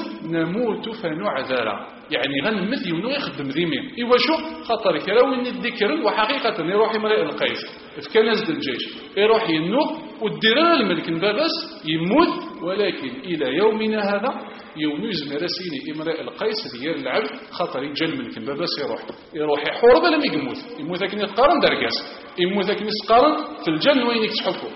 نموت فنعذر يعني غنمت يونو يخدم ذيمين إيوا شو خاطر كراوين الذكر وحقيقة يروح يمرئ القيس كان نزل الجيش يروح ينوق والدرار الملك بابس يموت ولكن إلى يومنا هذا يوم يزمر رسيني إمراء القيس ديال العبد خاطر يجل الملك بابس يروح يحورب لم يموت لكن يتقارن درقاس يموت لكن يتقارن في الجنة وين يكتحفوا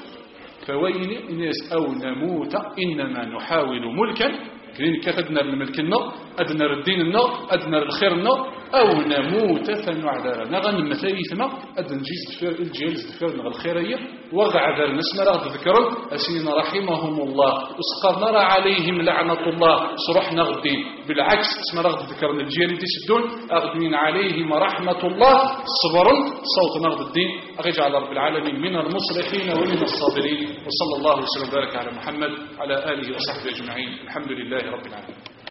فوين الناس أو نموت إنما نحاول ملكا كلين كتدنا الملك النار أدنى الدين النار أدنى الخير النار أو نموت فنعذر نغن مثايثنا أدن جيز الجيز دفير الخيرية وغعذر نسمى رغد ذكرا أسين رحمهم الله وسقرنا عليهم لعنة الله صرحنا غدين بالعكس اسمى رغد ذكرا الجيل تسدون أغدين عليهم رحمة الله صبرا صوت نغد الدين أغجع رب العالمين من المصلحين ومن الصابرين وصلى الله وسلم وبارك على محمد على آله وصحبه أجمعين الحمد لله رب العالمين.